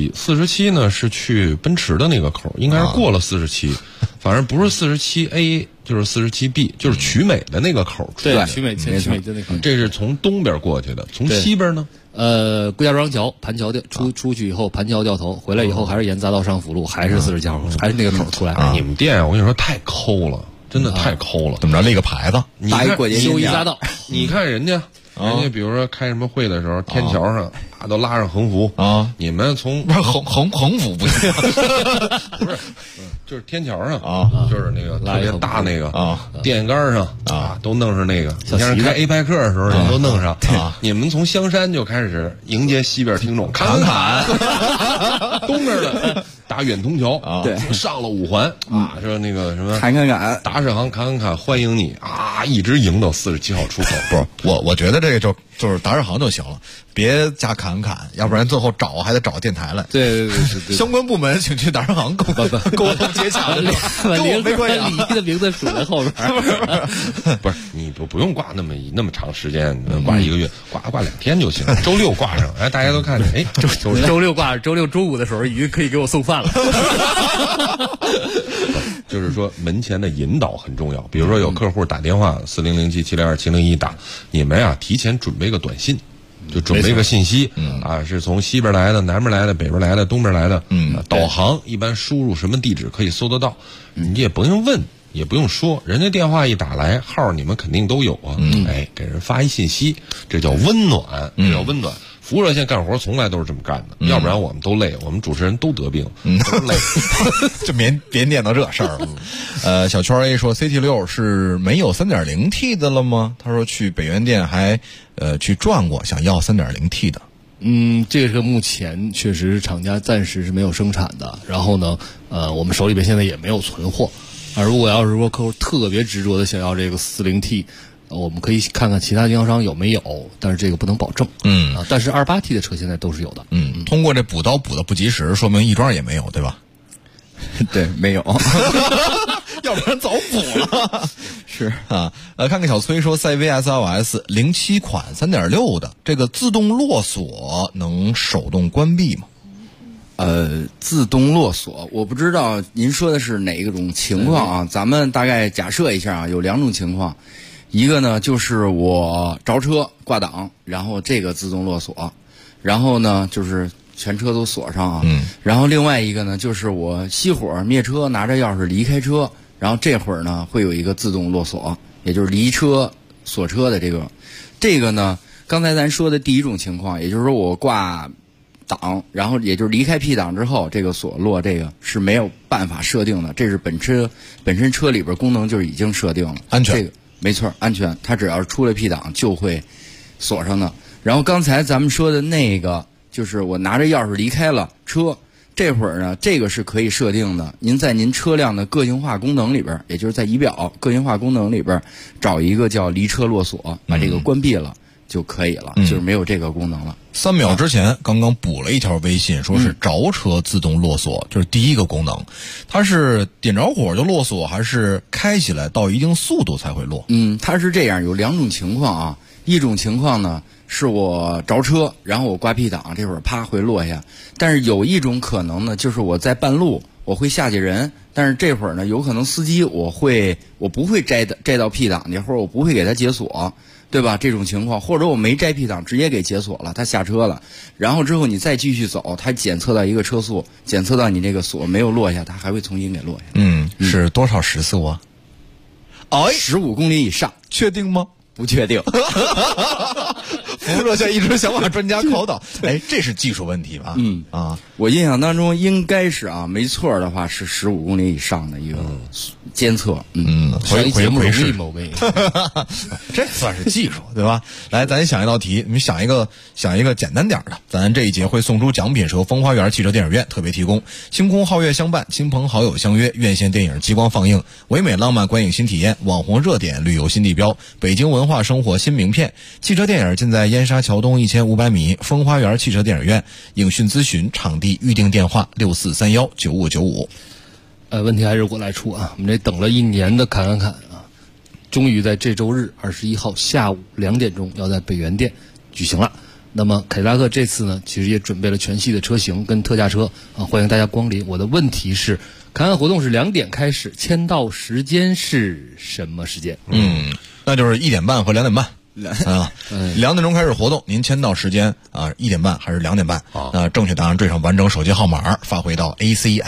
47呢是去奔驰的那个口，应该是过了47，反正不是47A，就是47B，就是曲美的那个口。 对，曲美的那口。 这是从东边过去的，从西边呢？ 归家庄桥盘桥出去以后，盘桥掉头回来以后，还是沿匝道上辅路，还是47号，还是那个口出来。 你们店我跟你说太抠了，真的太抠了。 怎么着？立个牌子， 打一过节修一匝道。 你看人家比如说开什么会的时候，天桥上都拉上横幅啊，你们从不是横幅不行， 不是。就是天桥上啊，就是那个特别大那个啊，电线杆上啊，都弄上那个。你像开 A 派克的时候，人都弄上。你们从香山就开始迎接西边听众，侃东边的打远通桥啊，对，上了5环啊，说那个什么侃达世行侃欢迎你啊，一直迎到47号出口。 不是我觉得这个就是达世行就行了，别加侃，要不然最后还得找电台来。 对， 相关部门请去达世行沟通接洽，跟我没关系。 李一的名字属在后边。 不是，你不用挂那么长时间，挂1个月，挂2天就行。周6挂上，大家都看着， 周6挂，周6中午的时候已经可以给我送饭了。 就是说门前的引导很重要，比如说有客户打电话4007-702-701打，你们啊提前准备个短信，就准备个信息，是从西边来的、南边来的、北边来的、东边来的，导航一般输入什么地址可以搜得到，你也不用问，也不用说，人家电话一打来，号你们肯定都有啊，给人发一信息，这叫温暖，服务热线干活从来都是这么干的，要不然我们都累，我们主持人都得病，都累， 就别念叨这事儿了。小圈 A 说 CT6 是没有 3.0T 的了吗？他说去北原店还去转过，想要 3.0T 的。 这个目前确实厂家暂时是没有生产的，然后呢，我们手里边现在也没有存货。如果要是说客户特别执着的想要这个 40T，我们可以看看其他经销商有没有，但是这个不能保证。但是 28T 的车现在都是有的。 通过这补刀补的不及时，说明亦庄也没有，对吧？ 对，没有。 要不然早补了。 是啊，看看小崔说，赛威 SLS 07款3.6的这个自动落锁能手动关闭吗？ 自动落锁，我不知道您说的是哪一种情况啊？咱们大概假设一下啊，有2种情况，一个呢就是我着车挂档，然后这个自动落锁，然后呢就是全车都锁上啊。然后另外一个呢就是我熄火灭车，拿着钥匙离开车，然后这会儿呢会有一个自动落锁，也就是离车锁车的这个呢，刚才咱说的第一种情况，也就是说我挂档，然后也就是离开 P 档之后，这个锁落这个是没有办法设定的，这是本身车里边功能就已经设定了， 安全。 这个没错，安全，它只要是出了 P 档就会锁上的。然后刚才咱们说的那个，就是我拿着钥匙离开了车，这会儿呢，这个是可以设定的。您在您车辆的个性化功能里边，也就是在仪表个性化功能里边找一个叫离车落锁，把这个关闭了。就可以了，就是没有这个功能了。 3秒之前刚刚补了一条微信，说是着车自动落锁，这是第一个功能。它是点着火就落锁，还是开起来到一定速度才会落？ 它是这样，有2种情况啊。一种情况呢是我着车，然后我挂 P 档，这会儿啪会落下。但是有一种可能呢，就是我在半路我会下去人，但是这会儿呢有可能司机我不会摘到 P 档去，或者我不会给他解锁。对吧？这种情况，或者我没摘 P 档，直接给解锁了，他下车了，然后之后你再继续走，他检测到一个车速，检测到你这个锁没有落下，他还会重新给落下。 是多少时速啊 ？15公里以上。 确定吗？ 不确定。 服务热线一直想把专家考倒，这是技术问题吧？ 我印象当中应该是啊，没错的话是15公里以上的一个监测。 回试某位， 这算是技术对吧？来，咱想一道题，你们想一个简单点的。咱这一节会送出奖品，是由风花园汽车电影院特别提供，星空皓月相伴，亲朋好友相约，院线电影激光放映，唯美浪漫观影新体验，网红热点旅游新地标，北京文化生活新名片。汽车电影尽在燕莎桥东1500米风花园汽车电影院。影讯咨询场地预订电话64319595。 问题还是我来出啊！我们这等了1年的侃啊，终于在这周日21号下午2点钟要在北园店举行了。那么凯迪拉克这次呢，其实也准备了全系的车型跟特价车啊，欢迎大家光临。我的问题是，侃活动是2点开始，签到时间是什么时间？ 那就是1点半和2点半。2点钟开始活动，您签到时间1点半还是2点半？正确答案缀上完整手机号码，发回到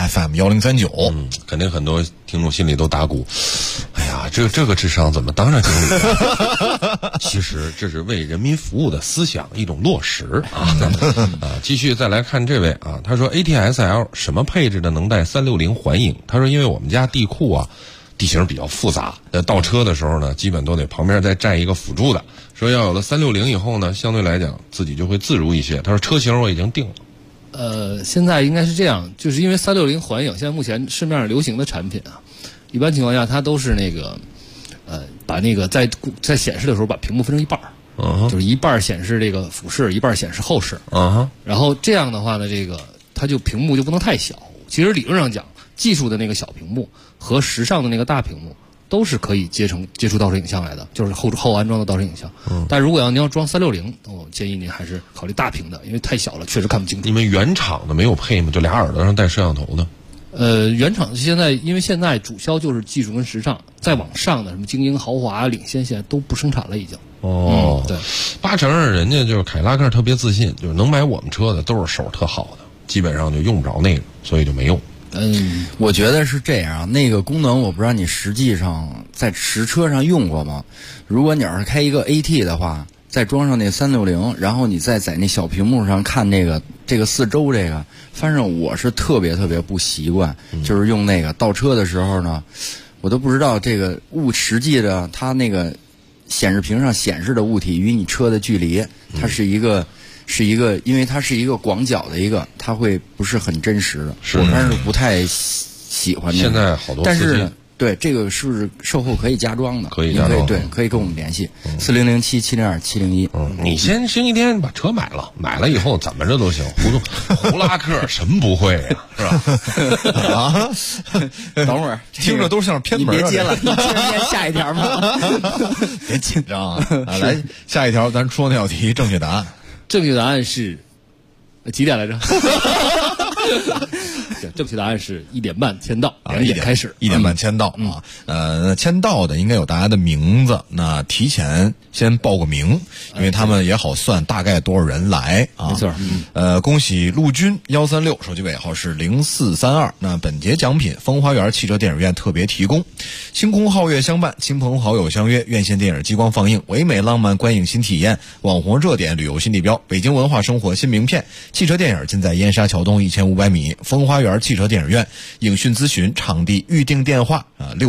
ACFM1039。 肯定很多听众心里都打鼓，哎呀，这个智商怎么当上经理？其实这是为人民服务的思想一种落实啊！继续再来看这位啊，他说 ATSL 什么配置的能带360环影？他说因为我们家地库啊。地形比较复杂，倒车的时候呢，基本都得旁边再站一个辅助的。说要有了360以后呢，相对来讲自己就会自如一些。他说车型我已经定了。现在应该是这样，就是因为360环影现在目前市面上流行的产品啊，一般情况下它都是那个把那个在显示的时候把屏幕分成一半就是一半显示这个俯视，一半显示后视。然后这样的话呢，这个它就屏幕就不能太小。其实理论上讲，技术的那个小屏幕和时尚的那个大屏幕都是可以接触倒车影像来的，就是后安装的倒车影像。但如果您要装360，我建议您还是考虑大屏的，因为太小了确实看不清楚。 你们原厂的没有配吗？就俩耳朵上带摄像头的？ 原厂因为现在主销就是技术跟时尚，再往上的什么精英、豪华、领先，现在都不生产了已经。对 ，80%人家就是凯迪拉克特别自信，就是能买我们车的都是手特好的，基本上就用不着那个，所以就没用。 我觉得是这样，那个功能我不知道你实际上在实车上用过吗？如果你要是开一个 AT 的话，再装上那360，然后你再在那小屏幕上看这个四周反正我是特别不习惯，就是用那个倒车的时候呢，我都不知道这个实际的它那个显示屏上显示的物体与你车的距离，它是一个是一个，因为它是一个广角的一个，它会不是很真实的。我还是不太喜欢那个。 现在好多， 但是呢，对这个是不是售后可以加装的？ 可以加装， 对，可以跟我们联系400772-701。 你先星期天把车买了，买了以后怎么着都行，胡拉克什么不会呀，是吧？ 啊，等会儿听着都像偏门。 你别接了，你接着念下一条嘛。 别紧张啊！来下一条，咱说那道题，正确答案。 正确答案是几点来着？正确答案是1点半签到，2点开始 ，1点半签到啊。那签到的应该有大家的名字，那提前先报个名，因为他们也好算大概多少人来啊。 没错。 恭喜陆军136，手机尾号是0432。那本节奖品风花园汽车电影院特别提供，星空皓月相伴，亲朋好友相约，院线电影激光放映，唯美浪漫观影新体验，网红热点旅游新地标，北京文化生活新名片，汽车电影尽在燕莎桥东1500米风花园汽车电影院。影讯咨询场地预定电话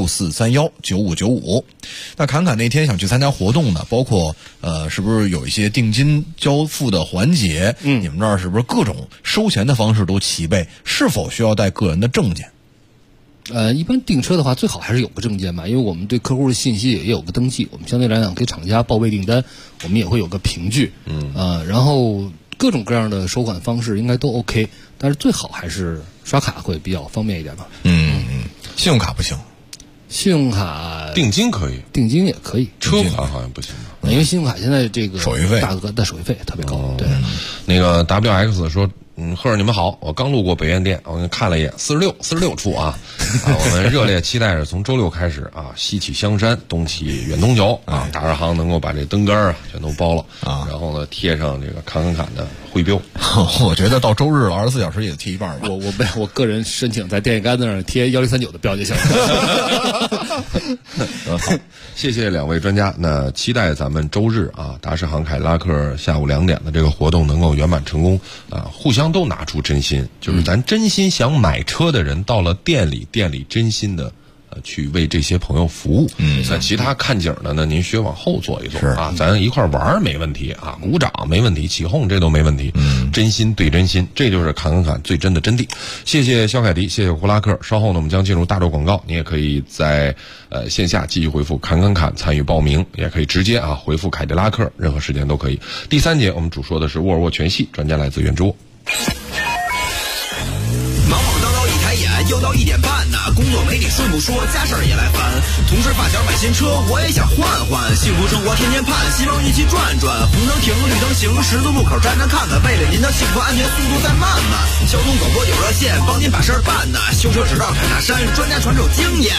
64319595。那侃侃那天想去参加活动的，包括是不是有一些定金交付的环节？你们这儿是不是各种收钱的方式都齐备？是否需要带个人的证件？ 一般订车的话，最好还是有个证件吧，因为我们对客户的信息也有个登记，我们相对来讲给厂家报备订单，我们也会有个凭据。然后各种各样的收款方式应该都 OK， 但是最好还是刷卡会比较方便一点吧。 信用卡不行， 信用卡定金可以， 定金也可以， 车款好像不行吧？ 因为信用卡现在这个手续费大额的手续费特别高。对， 那个 WX 说。贺你们好，我刚路过北苑店，我看了一眼，46处啊，我们热烈期待着从周六开始啊，西起香山，东起远东桥啊，大二航能够把这灯杆啊全都包了啊，然后呢贴上这个侃的徽标。 我觉得到周日了，24小时也贴一半吧。 我个人申请在电线杆子上贴1039的标就行了。 好，谢谢两位专家。那期待咱们周日啊，达世航凯迪拉克下午2点的这个活动能够圆满成功啊，互相都拿出真心，就是咱真心想买车的人到了店里真心的去为这些朋友服务。那其他看景的呢，您需要往后坐一坐啊，咱一块玩没问题啊，鼓掌没问题，起哄这都没问题。真心对真心，这就是侃最真的真谛。谢谢肖凯迪，谢谢胡拉克。稍后呢，我们将进入大洲广告，你也可以在线下继续回复侃参与报名，也可以直接回复凯迪拉克，任何时间都可以。第3节我们主说的是沃尔沃全系，专家来自圆桌。 忙忙叨叨一抬眼，又到1点半呢，工作没你顺不说，家事儿也来烦。同事发小买新车，我也想换换，幸福生活天天盼，希望一起转转。红灯停，绿灯行，十字路口站站看看，为了您的幸福安全，速度再慢慢。交通广播有热线，帮您把事儿办呢。修车只到凯大山，专家传授经验。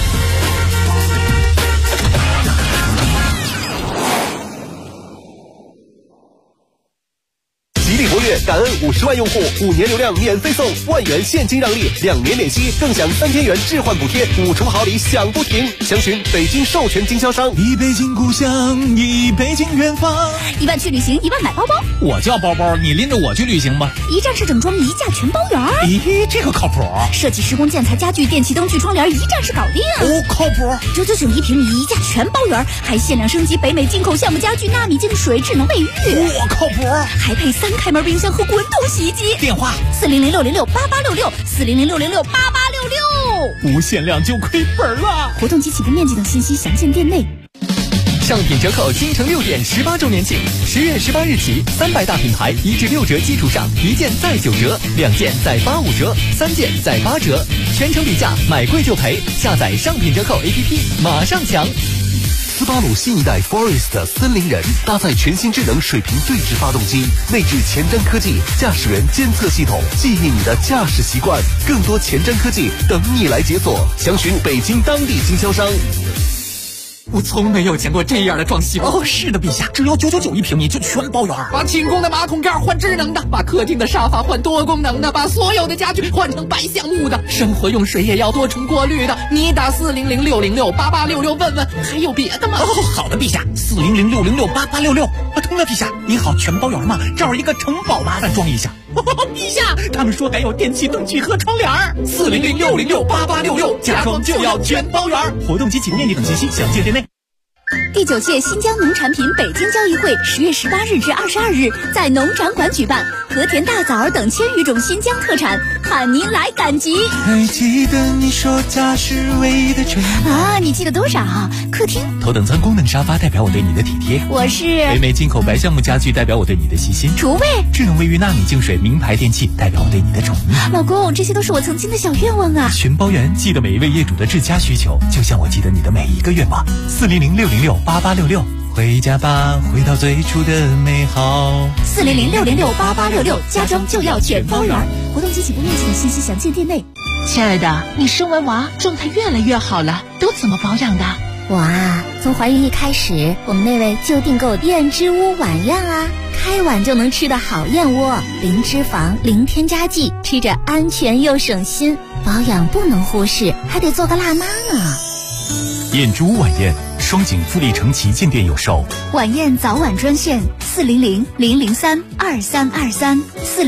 吉利博越感恩50万用户，5年流量免费送1万元现金让利，2年免息，更享3000元置换补贴，5重好礼享不停。详询北京授权经销商。 忆北京故乡，忆北京远方。 1万去旅行，1万买包包。 我叫包包，你拎着我去旅行吧。 一站式整装，一价全包圆。 咦，这个靠谱。 设计、施工、建材、家具、电器灯具、窗帘，一站式搞定。 靠谱。 999一平米，一价全包圆，还限量升级北美进口橡木家具、纳米净水、智能卫浴。 靠谱。 还配3开门冰箱和滚筒洗衣机。 电话 400-606-8866，400-606-8866。 不限量就亏本了。 活动及起订面积等信息详见店内。 上品折扣京城6点18周年庆，10月18日起，300大品牌1至6折基础上，1件再9折，2件再85折，3件再8折，全程比价，买贵就赔。下载上品折扣 APP， 马上抢。 斯巴鲁新一代 Forest 森林人搭载全新智能水平对置发动机，内置前瞻科技驾驶员监测系统，记忆你的驾驶习惯。更多前瞻科技等你来解锁，详询北京当地经销商。 我从没有见过这样的装修。 是的，陛下，只要999一平米就全包圆。 把清宫的马桶盖换智能的，把客厅的沙发换多功能的，把所有的家具换成白橡木的，生活用水也要多重过滤的。你打400-606-8866问问，还有别的吗？ 好的，陛下，400-606-8866。通了，陛下，您好，全包圆吗？这儿一个城堡，麻烦装一下。陛下，他们说还有电器、灯具和窗帘。400-606-8866，家装就要全包圆。活动及起订面积等信息详见店内。 第9届新疆农产品北京交易会10月18日至22日在农展馆举办，和田大枣儿等1000余种新疆特产，盼您来赶集。 还记得你说家是唯一的纯啊，你记得多少？客厅头等舱功能沙发代表我对你的体贴， 我是北美进口白橡木家具代表我对你的细心， 厨卫智能卫浴纳米净水名牌电器代表我对你的宠溺。 老公，这些都是我曾经的小愿望啊！ 全包圆，记得每一位业主的至佳需求，就像我记得你的每一个愿望。400-606-8866，回家吧，回到最初的美好。 400-606-8866，家装就要全包圆。活动及起步面积的信息详见店内。 亲爱的，你生完娃状态越来越好了，都怎么保养的？ 我啊，从怀孕一开始，我们那位就订购燕之屋晚宴啊，开碗就能吃的好燕窝，零脂肪，零添加剂，吃着安全又省心。保养不能忽视，还得做个辣妈呢。 燕之屋晚宴，双井富力城旗舰店有售。 晚宴早晚专线400-003-2323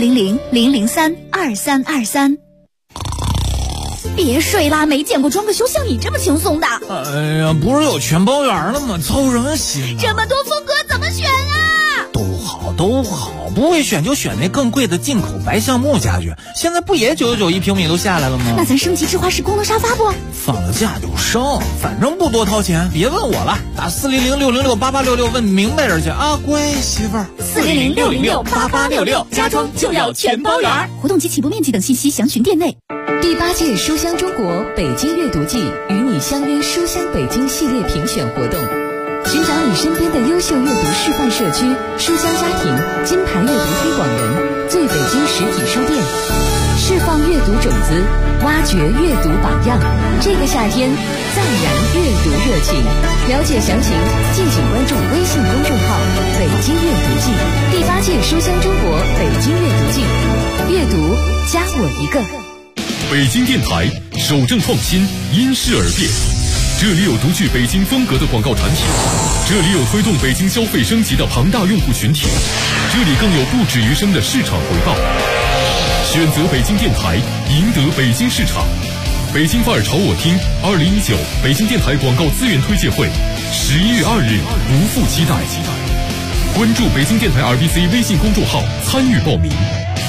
400-003-2323。别睡啦，没见过装个修像你这么轻松的。 哎呀，不是有全包圆了吗？操什么心啊？ 这么多风格怎么选啊？ 都好，不会选就选那更贵的进口白橡木家具，现在不也999一平米都下来了吗？ 那咱升级智华式功能沙发不？ 放了假就升，反正不多掏钱，别问我了，打400-606-8866问明白人去啊，乖媳妇儿。 400-606-8866，家装就要全包圆。活动及起步面积等信息详询店内。 第8届书香中国北京阅读季与你相约书香北京系列评选活动，寻找你身边的优秀阅读示范社区、书香家庭、金牌阅读推广人、最北京实体书店，释放阅读种子，挖掘阅读榜样。这个夏天，再燃阅读热情。了解详情，敬请关注微信公众号“北京阅读季”。第8届书香中国北京阅读季，阅读加我一个。 北京电台守正创新，因势而变。这里有独具北京风格的广告产品，这里有推动北京消费升级的庞大用户群体，这里更有不止于生的市场回报。选择北京电台，赢得北京市场。北京范儿朝我听2019北京电台广告资源推介会，11月2日不负期待。关注北京电台 RBC 微信公众号参与报名。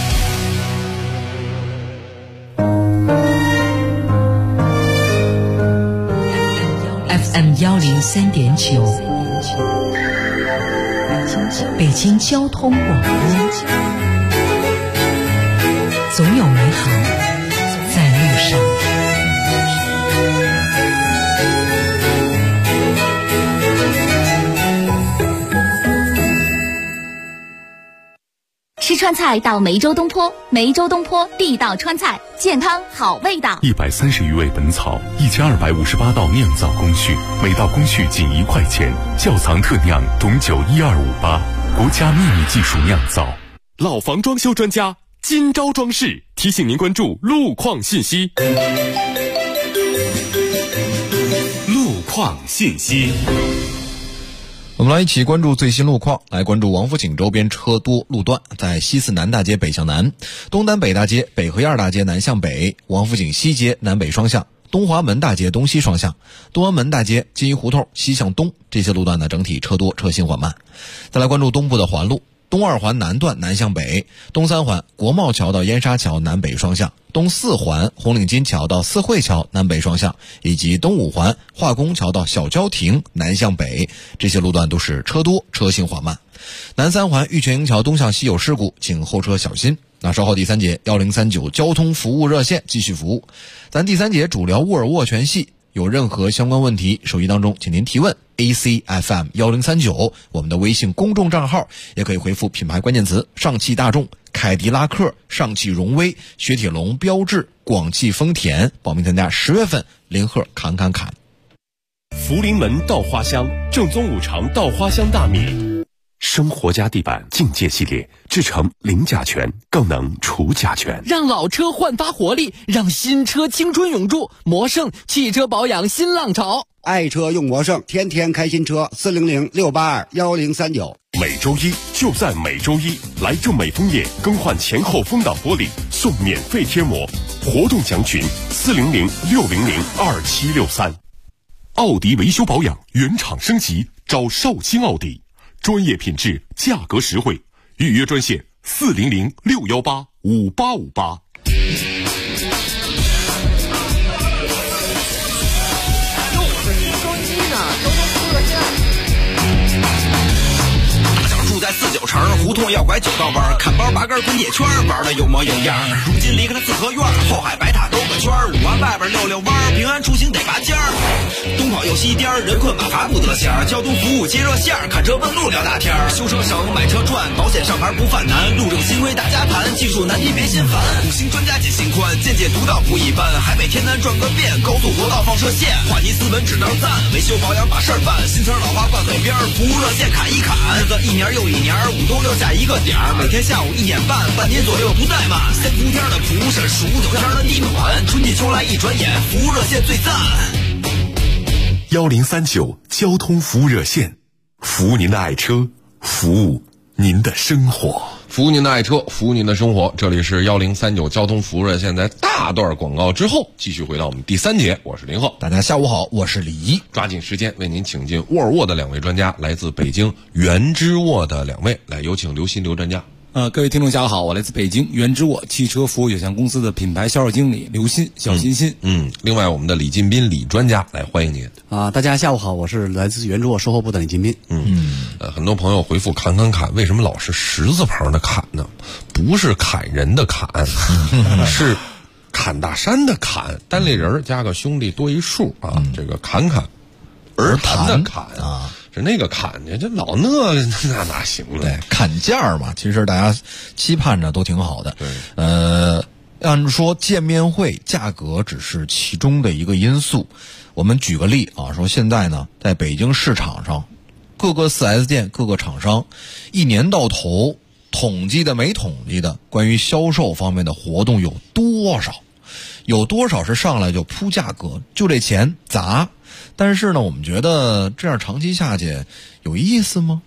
FM 103.9，北京交通广播，总有美好在路上。 吃川菜到梅州东坡，梅州东坡地道川菜，健康好味道。 130余味本草，1258道酿造工序，每道工序仅1块钱。窖藏特酿董酒12588，国家秘密技术酿造。老房装修专家金招装饰提醒您关注路况信息。路况信息。 我们来一起关注最新路况，来关注王府井周边车多路段，在西四南大街北向南、东单北大街北河沿大街南向北、王府井西街南北双向、东华门大街东西双向、东安门大街金鱼胡同西向东，这些路段呢整体车多车行缓慢。再来关注东部的环路，东二环南段南向北，东三环国贸桥到燕莎桥南北双向，东四环红领巾桥到四惠桥南北双向，以及东五环化工桥到小郊亭南向北，这些路段都是车多车行缓慢。南三环玉泉营桥东向西有事故，请后车小心。那稍后第3节1039交通服务热线继续服务。咱第3节主聊沃尔沃全系，有任何相关问题，手机当中请您提问 ACFM 1039，我们的微信公众账号也可以回复品牌关键词上汽大众、凯迪拉克、上汽荣威、雪铁龙、标致、广汽丰田，报名参加10月份零贺侃。 福临门稻花香，正宗5常稻花香大米。生活家地板境界系列制成零甲醛，更能除甲醛， 让老车焕发活力，让新车青春永驻。魔圣汽车保养新浪潮， 爱车用魔圣，天天开新车。400-682-1039。 每周一就在每周一，来正美枫叶更换前后风挡玻璃送免费贴膜，活动详询400-600-2763。 奥迪维修保养原厂升级，找绍兴奥迪，专业品质，价格实惠，预约专线400-618-5858。 住在49城，胡同要拐9道弯，看包拔根滚铁圈，玩的有模有样。如今离开了四合院，后海白塔兜个圈，5环外边溜弯，平安出行得拔尖儿。东跑右西颠，人困马乏不得闲，交通服务接热线，看车问路聊大天，修车省买车赚，保险上牌不犯难，路政新规大家谈，技术难题别心烦。5星专家解心宽，见解独到不一般，海北天南转个遍，高速国道放射线，话题斯文只当赞，维修保养把事儿办，新车老化灌嘴边，服务热线砍一砍，日子一年又一年，5都留下一个点儿，每天下午1点半，半年左右不怠慢。3伏天的蒲扇，数9天的地暖，春季秋来一转眼，服务热线最赞。 1039交通服务热线，服务您的爱车，服务您的生活。 服务您的爱车，服务您的生活。这里是1039交通服务热线，在大段广告之后，继续回到我们第3节。我是林鹤， 大家下午好，我是李一。 抓紧时间为您请进沃尔沃的2位专家，来自北京原之沃的2位，来有请刘鑫刘专家。 各位听众下午好，我来自北京原之沃汽车服务有限公司的品牌销售经理刘鑫，小欣欣。 另外我们的李进斌李专家来欢迎您。 大家下午好，我是来自原之沃售后部的李进斌。 很多朋友回复砍砍砍，为什么老是10字旁的砍呢？不是砍人的砍，是砍大山的砍，单立人加个兄弟多一数啊，这个侃侃而谈的侃啊。这那个砍去，这老那哪行了？ 对，砍价嘛，其实大家期盼着都挺好的。 对， 按说见面会价格只是其中的一个因素。我们举个例啊，说现在呢，在北京市场上，各个 4S 店、各个厂商，一年到头统计的没统计的，关于销售方面的活动有多少？有多少是上来就铺价格，就这钱砸？但是呢，我们觉得这样长期下去有意思吗？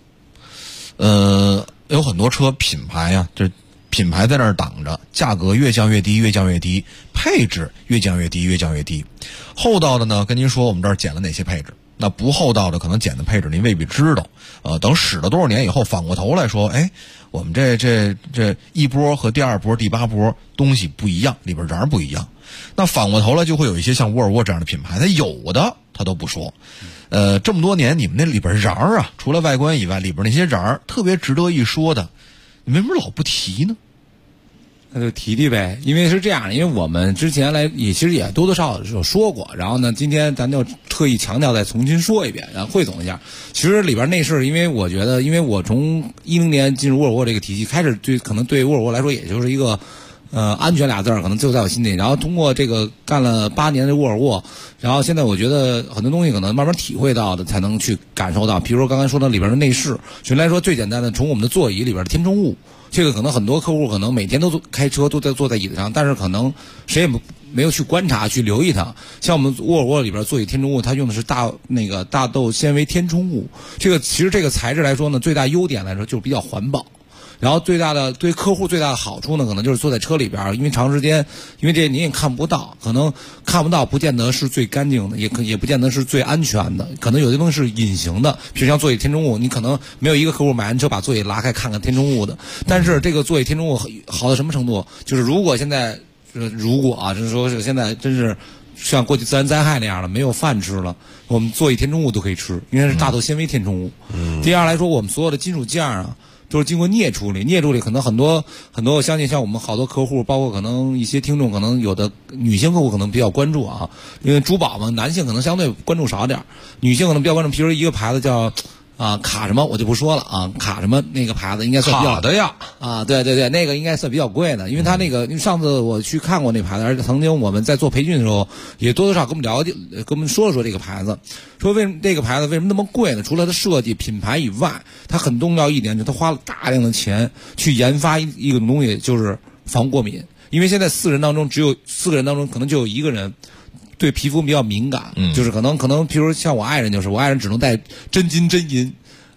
有很多车品牌啊，这品牌在那儿挡着，价格越降越低，越降越低，配置越降越低，越降越低。厚道的呢，跟您说我们这儿减了哪些配置，那不厚道的可能减的配置您未必知道。等使了多少年以后，反过头来说，我们这一波和第2波、第8波东西不一样，里边瓤不一样。那反过头来就会有一些像沃尔沃这样的品牌，它有的它都不说。这么多年你们那里边瓤啊，除了外观以外，里边那些瓤特别值得一说的，你为什么老不提呢？ 那就提提呗，因为是这样的，因为我们之前其实也多多少少有说过，然后呢，今天咱就特意强调再重新说一遍，然后汇总一下。其实里边内饰，因为我觉得，因为我从10年进入沃尔沃这个体系开始，可能对沃尔沃来说，也就是一个安全俩字可能就在我心里。然后通过这个干了8年的沃尔沃，然后现在我觉得很多东西可能慢慢体会到的，才能去感受到。比如说刚才说的里边的内饰，举例来说最简单的，从我们的座椅里边的填充物。这个可能很多客户可能每天都开车都在坐在椅子上，但是可能谁也没有去观察去留意它。像我们沃尔沃里边座椅填充物，它用的是大豆纤维填充物。其实这个材质来说呢，最大优点来说就是比较环保。然后对客户最大的好处呢，可能就是坐在车里边，因为长时间，因为这您也看不到，可能看不到，不见得是最干净的，也不见得是最安全的，可能有些东西是隐形的，比如像座椅填充物，你可能没有一个客户买完车把座椅拉开看看填充物的。但是这个座椅填充物好到什么程度？就是如果就是说是现在真是像过去自然灾害那样的没有饭吃了，我们座椅填充物都可以吃，因为是大豆纤维填充物。第二来说，我们所有的金属件啊，都是经过镍处理，镍处理可能很多，我相信像我们好多客户，包括可能一些听众，可能有的女性客户可能比较关注啊，因为珠宝嘛，男性可能相对关注少点，女性可能比较关注，比如一个牌子叫卡什么我就不说了啊，卡什么那个牌子应该算比较卡的呀啊，对，那个应该算比较贵的，因为它那个，因为上次我去看过那牌子，而且曾经我们在做培训的时候也多多少跟我们了解，跟我们说了说这个牌子，说为什么这个牌子为什么那么贵呢？除了它设计品牌以外，它很重要一点就是它花了大量的钱去研发一个东西，就是防过敏。因为现在4个人当中可能就有1个人对皮肤比较敏感，就是可能，比如像我爱人，就是我爱人只能戴真金真银，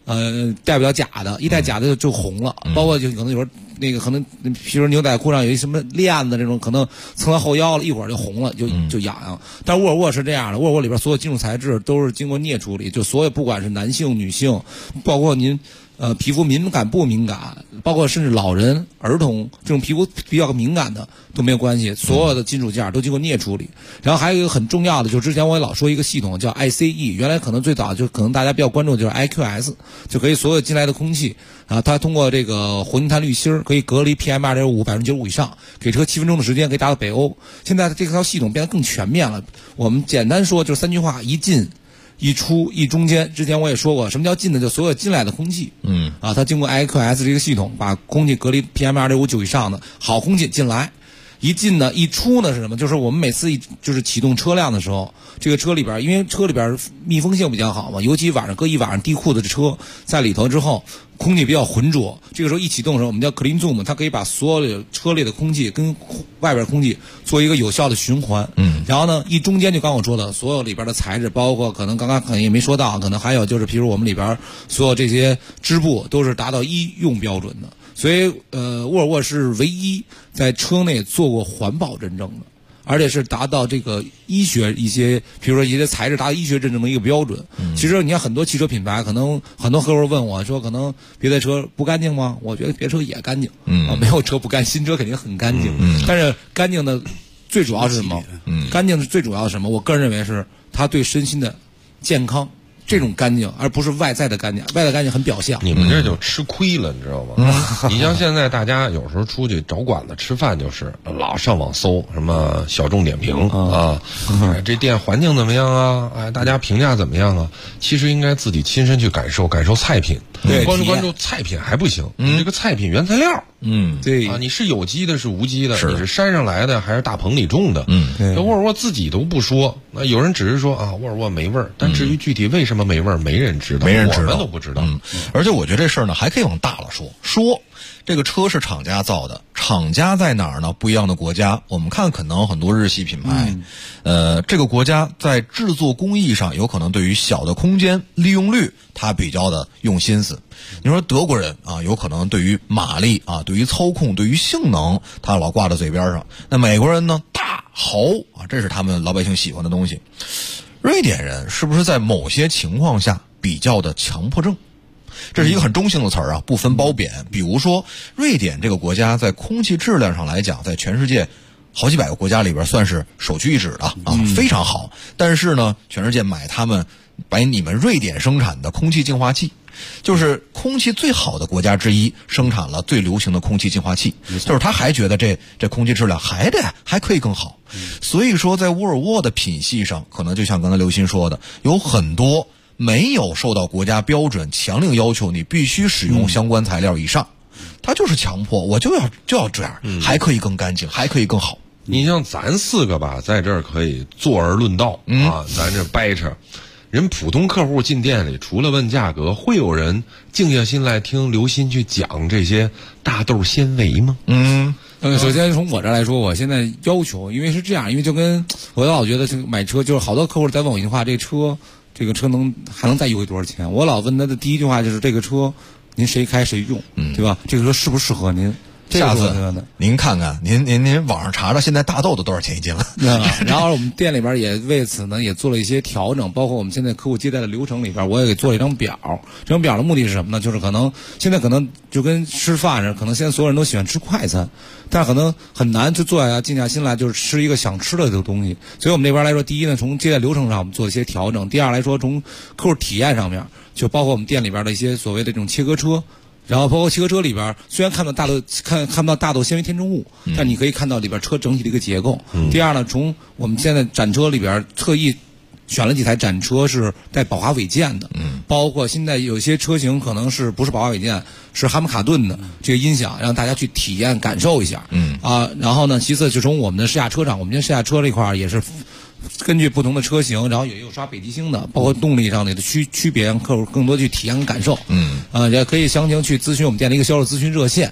带不了假的，一带假的就红了，包括就可能有时候那个可能，比如说牛仔裤上有一什么链子这种，可能蹭到后腰了，一会儿就红了，就痒痒。但是沃尔沃是这样的，沃尔沃里边所有金属材质都是经过镍处理，就所有不管是男性、女性，包括您皮肤敏感不敏感，包括甚至老人、儿童这种皮肤比较敏感的都没有关系，所有的金属件都经过镍处理。然后还有一个很重要的，就之前我也老说一个系统叫 ICE， 原来可能最早就可能大家比较关注的就是 IQS， 就可以所有进来的空气啊，它通过这个活性炭滤芯可以隔离 PM2.5 95%以上，给车7分钟的时间可以达到北欧。现在这套系统变得更全面了，我们简单说就是3句话：一进一出一中间。之前我也说过，什么叫进呢？就所有进来的空气，它经过 IQS 这个系统把空气隔离 PM2.5 以上的好空气进来。一进呢，一出呢是什么？就是我们每次就是启动车辆的时候，这个车里边，因为车里边密封性比较好嘛，尤其晚上搁一晚上地库的车在里头之后，空气比较浑浊。这个时候一启动的时候，我们叫 Clean Zoom， 它可以把所有的车里的空气跟外边空气做一个有效的循环。然后呢，一中间就刚我说的，所有里边的材质，包括可能刚刚可能也没说到，可能还有就是，比如我们里边所有这些织布都是达到医用标准的。所以沃尔沃是唯一在车内做过环保认证的，而且是达到这个医学一些，比如说一些材质达到医学认证的一个标准。其实你看很多汽车品牌，可能很多客户问我说，可能别的车不干净吗？我觉得别的车也干净，没有车不干，新车肯定很干净。但是干净的最主要是什么？干净的最主要是什么？我个人认为是它对身心的健康。这种干净，而不是外在的干净。外在干净很表象。 你们这就吃亏了，你知道吗？你像现在大家有时候出去找馆子吃饭，就是老上网搜什么小众点评啊，这店环境怎么样啊？哎，大家评价怎么样啊？其实应该自己亲身去感受菜品。关注菜品还不行，你这个菜品原材料， 对啊，你是有机的，是无机的，你是山上来的还是大棚里种的？那沃尔沃自己都不说，那有人只是说啊，沃尔沃没味儿，但至于具体为什么没味儿，没人知道，我们都不知道。 而且我觉得这事儿呢，还可以往大了说这个车是厂家造的，厂家在哪儿呢？不一样的国家，我们看可能很多日系品牌，这个国家在制作工艺上有可能对于小的空间利用率，它比较的用心思。你说德国人啊，有可能对于马力啊，对于操控，对于性能，他老挂在嘴边上。那美国人呢，大豪啊，这是他们老百姓喜欢的东西。瑞典人是不是在某些情况下比较的强迫症？这是一个很中性的词儿啊，不分褒贬。比如说，瑞典这个国家在空气质量上来讲，在全世界好几百个国家里边算是首屈一指的啊，非常好。但是呢，全世界买你们瑞典生产的空气净化器，就是空气最好的国家之一，生产了最流行的空气净化器，就是他还觉得这空气质量还可以更好。所以说，在沃尔沃的品系上，可能就像刚才刘鑫说的，有很多没有受到国家标准强令要求你必须使用相关材料以上，它就是强迫，我就要这样，还可以更干净，还可以更好。 你像咱4个吧，在这儿可以坐而论道啊，咱这掰扯。人普通客户进店里，除了问价格，会有人静下心来听刘鑫去讲这些大豆纤维吗？ 首先从我这来说，我现在要求，因为是这样，因为就跟我老觉得这个买车，就是好多客户在问我一句话，这个车还能再优惠多少钱？我老问他的第一句话就是这个车您谁开谁用，对吧？这个车适不适合您？ 下次您看看，您网上查查现在大豆都多少钱一斤了。 然后我们店里边也为此呢也做了一些调整，包括我们现在客户接待的流程里边，我也给做了一张表。这张表的目的是什么呢？就是现在可能就跟吃饭似的，可能现在所有人都喜欢吃快餐，但是可能很难去坐下静下心来，就是吃一个想吃的这个东西。所以我们这边来说，第一呢，从接待流程上我们做一些调整；第二来说，从客户体验上面，就包括我们店里边的一些所谓的这种切割车。然后包括切割车里边，虽然看不到大豆纤维填充物，但你可以看到里边车整体的一个结构。第二呢，从我们现在展车里边特意选了几台展车是带宝华韦健的，包括现在有些车型可能是不是宝华韦健，是哈姆卡顿的这个音响，让大家去体验感受一下。然后呢，其次就从我们的试驾车上，我们这试驾车这块也是根据不同的车型，然后也有刷北极星的，包括动力上的区别，让客户更多去体验和感受。也可以详情去咨询我们店的一个销售咨询热线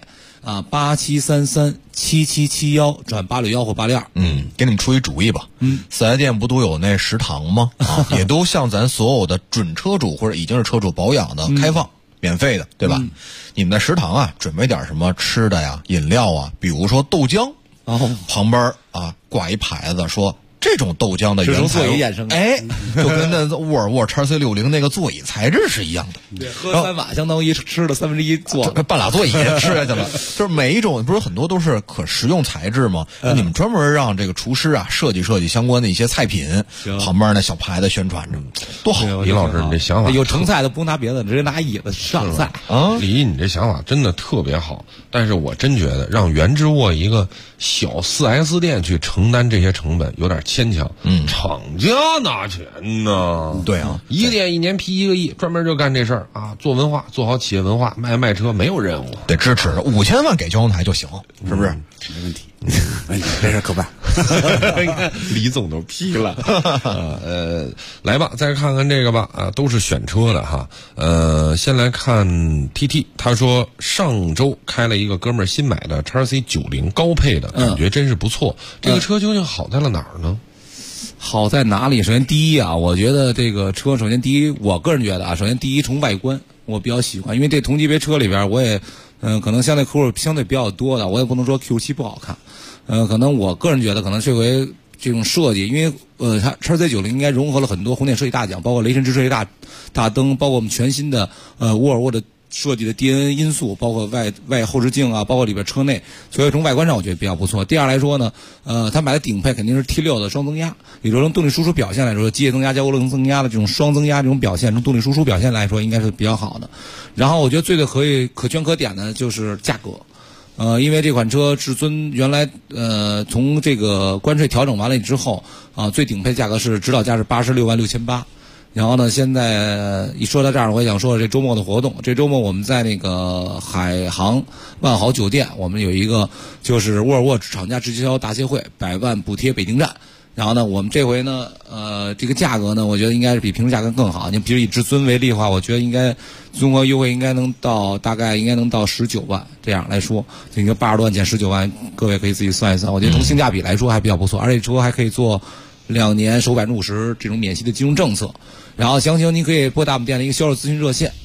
87337771转861或862。 给你们出一主意吧。4S店不都有那食堂吗？也都向咱所有的准车主或者已经是车主保养的开放。 免费的，对吧？你们在食堂啊准备点什么吃的呀、饮料啊，比如说豆浆，旁边啊挂一牌子说。这种豆浆的原材料，就跟那沃尔沃 XC60那个座椅材质是一样的。 对，喝3碗相当于吃了1/3座， 半拉座椅吃下去了。就是每一种不是很多都是可食用材质吗？你们专门让这个厨师啊设计相关的一些菜品，旁边那小牌子宣传着，多好！ 李老师，你这想法有成菜的不用拿别的，直接拿椅子上菜啊！李，你这想法真的特别好，但是我真觉得让原之沃一个小4S 店去承担这些成本有点牵强。厂家拿钱呢？ 对啊， 一个店1年批1个亿，专门就干这事儿啊！做文化，做好企业文化，卖车没有任务， 得支持5000万给交通台就行，是不是？ 没问题，没事可办。 李总都批了。来吧，再看看这个吧啊，都是选车的哈。先来看 TT， 他说上周开了一个哥们儿新买的 XC90 高配的，感觉真是不错。这个车究竟好在了哪儿呢？ 好在哪里？首先第一啊，我觉得这个车，首先第一，我个人觉得啊，首先第一从外观我比较喜欢，因为这同级别车里边我也可能相对客户相对比较多的，我也不能说 Q7 不好看，可能我个人觉得可能这回这种设计，因为它 XC90 应该融合了很多红点设计大奖，包括雷神之设计大灯，包括我们全新的沃尔沃的设计的 DNA 因素，包括外后视镜啊，包括里边车内，所以从外观上我觉得比较不错。第二来说呢，他买的顶配肯定是 T6 的双增压，也就是从动力输出表现来说，机械增压加涡轮增压的这种双增压这种表现，从动力输出表现来说应该是比较好的。然后我觉得最可圈可点的就是价格。因为这款车至尊原来从这个关税调整完了之后啊，最顶配价格是指导价是866800。然后呢，现在一说到这儿，我也想说这周末的活动。这周末我们在那个海航万豪酒店，我们有一个就是沃尔沃厂家直销大协会100万补贴北京站。然后呢，我们这回呢，这个价格呢，我觉得应该是比平时价格更好。你比如以至尊为例的话，我觉得应该综合优惠应该能到大概应该能到19万这样来说，这个80多万减19万，各位可以自己算一算。我觉得从性价比来说还比较不错，而且车还可以做2年首50%这种免息的金融政策。然后详情您可以拨打我们店的一个销售咨询热线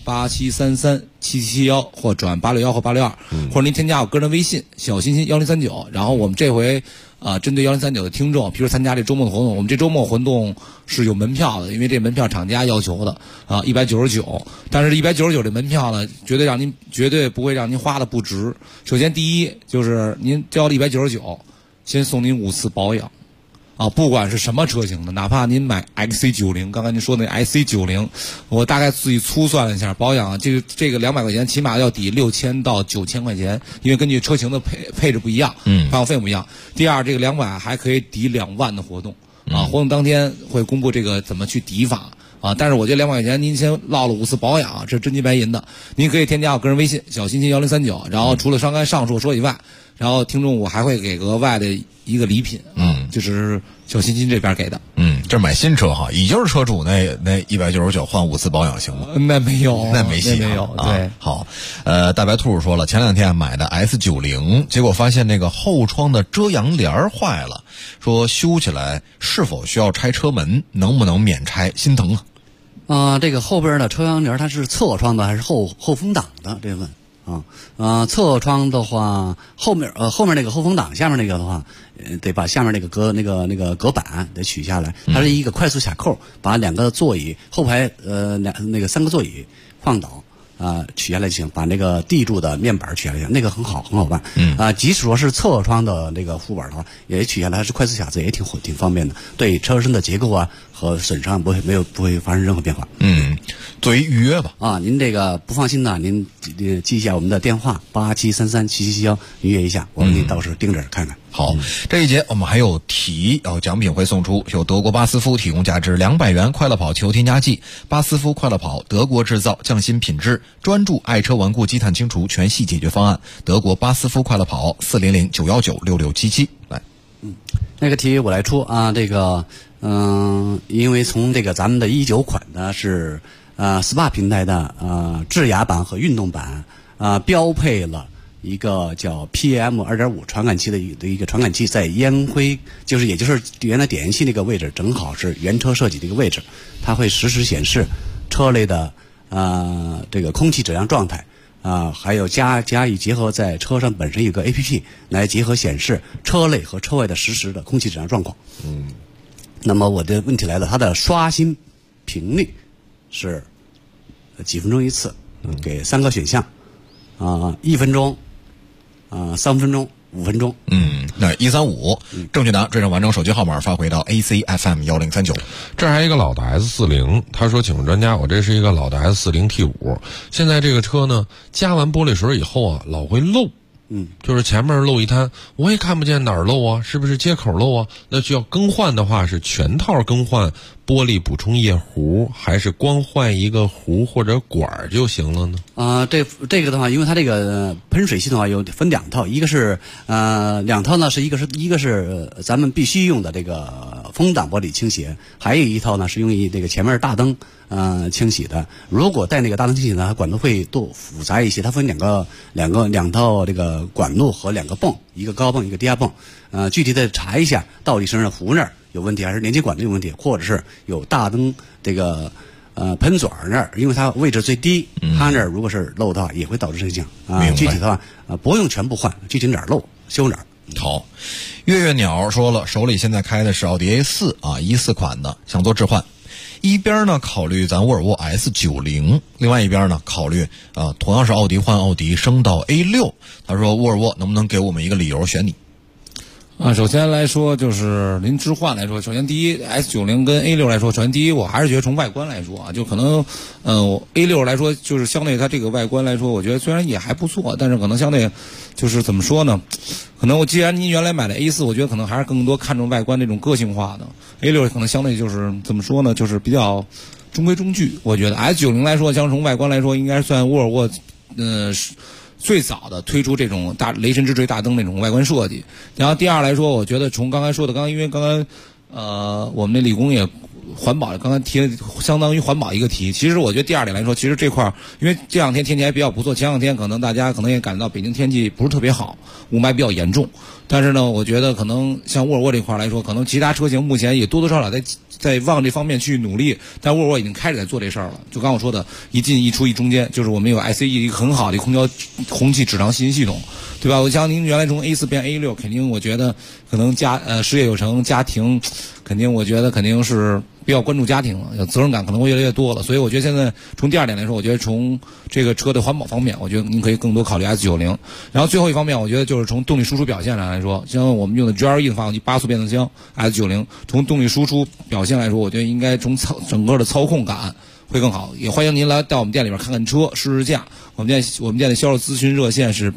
87337771或转861或862，或者您添加我个人微信小欣欣1039。然后我们这回针对1039的听众，比如参加这周末的活动，我们这周末活动是有门票的，因为这门票厂家要求的199，但是199这门票呢，绝对不会让您花的不值。首先第一就是您交了199，先送您5次保养。不管是什么车型的，哪怕您买 XC90， 刚才您说那 XC90， 我大概自己粗算了一下，保养这个200块钱起码要抵6000到9000块钱，因为根据车型的配置不一样，保养费不一样。第二，这个200还可以抵2万的活动，活动当天会公布这个怎么去抵法。但是我觉得200块钱您先落了5次保养，这是真金白银的。您可以添加我个人微信小欣欣1039，然后除了刚才上述说以外，然后听众我还会给额外的一个礼品，就是小欣欣这边给的。 这是买新车哈，已经是车主那199换5次保养行吗？ 那没有， 那没戏， 没有。对， 好，大白兔说了，前2天买的 S90， 结果发现那个后窗的遮阳帘坏了，说修起来是否需要拆车门，能不能免拆，心疼啊。 这个后边的遮阳帘它是侧窗的还是后风挡的？这问。侧窗的话，后面那个后风挡下面那个的话，得把下面那个隔板得取下来，它是一个快速卡扣，把2个座椅后排3个座椅放倒取下来就行，把那个地柱的面板取下来就行，那个很好办。即使说是侧窗的那个护板的话，也取下来，它是快速卡子，也挺方便的，对车身的结构和损伤不会发生任何变化。 作为预约吧。 您这个不放心呢，您记一下我们的电话87337771，预约一下，我们给你到时候盯着看看。 好，这一节我们还有奖品会送出，有德国巴斯夫提供价值200元快乐跑汽油添加剂，巴斯夫快乐跑德国制造，匠心品质，专注爱车顽固积碳清除全系解决方案，德国巴斯夫快乐跑400-919-6677。来， 那个题我来出这个因为从这个咱们的19款呢是SPA 平台的智雅版和运动版标配了一个叫 PM 2.5 传感器的一个传感器，在烟灰也就是原来点烟器那个位置，正好是原车设计的一个位置，它会实时显示车内的这个空气质量状态还有加以结合在车上本身有个 APP 来结合显示车内和车外的实时的空气质量状况。那么我的问题来了，它的刷新频率是几分钟一次？给3个选项，1分钟，3分钟，5分钟。 那135，正确答案，追上完整手机号码发回到 ACFM1039。 这还有一个老的 S40，他说：“请问专家，我这是一个老的 S40 T5，现在这个车呢，加完玻璃水以后啊，老会漏。就是前面漏一滩，我也看不见哪儿漏啊，是不是接口漏啊？那需要更换的话，是全套更换玻璃补充液壶，还是光换一个壶或者管就行了呢？ 这个的话，因为它这个喷水系统有分2套，一个是2套呢，一个是咱们必须用的这个风挡玻璃清洗，还有一套呢是用于这个前面大灯清洗的。如果带那个大灯清洗呢，管路会多复杂一些，它分两套这个管路和2个泵，一个高泵一个低压泵。具体的查一下，到底是壶那儿有问题，还是连接管路有问题，或者是有大灯这个喷嘴那儿，因为它位置最低，它那儿如果是漏的话，也会导致这个情况。具体的话不用全部换，具体哪儿漏修哪儿。 好，月月鸟说了，手里现在开的是奥迪 A4 14款的，想做置换。一边呢考虑咱沃尔沃 S90， 另外一边呢考虑同样是奥迪换奥迪升到 A6。他说沃尔沃能不能给我们一个理由选你？ 首先来说就是您置换来说，首先第一 S90 跟 A6 来说，首先第一我还是觉得从外观来说就可能A6 来说就是相对它这个外观来说，我觉得虽然也还不错，但是可能相对就是怎么说呢，可能既然您原来买的 A4， 我觉得可能还是更多看重外观这种个性化的， A6 可能相对就是怎么说呢，就是比较中规中矩。我觉得 S90 来说，像从外观来说应该算沃尔沃最早的推出这种雷神之锤大灯那种外观设计。然后第二来说，我觉得从刚才说的，因为刚才我们那理工也环保，刚才提了相当于环保一个题。其实我觉得第二点来说，其实这块因为这两天天气还比较不错，前两天可能大家可能也感到北京天气不是特别好，雾霾比较严重。但是呢，我觉得可能像沃尔沃这块来说，可能其他车型目前也多多少少在往这方面去努力，但沃尔沃已经开始在做这事儿了。就刚我说的，一进一出一中间，就是我们有 ICE 一个很好的空气质量信息系统，对吧？我想您原来从 A4 变 A6， 肯定我觉得可能事业有成，家庭肯定我觉得肯定是比较关注家庭了，有责任感可能会越来越多了。所以我觉得现在从第二点来说，我觉得从这个车的环保方面，我觉得您可以更多考虑 S90。然后最后一方面，我觉得就是从动力输出表现来说，像我们用的 GLE 的发动机8速变速箱 S90， 从动力输出表现来说，我觉得应该从整个的操控感会更好。也欢迎您来到我们店里边看看车试试驾。我们店的销售咨询热线是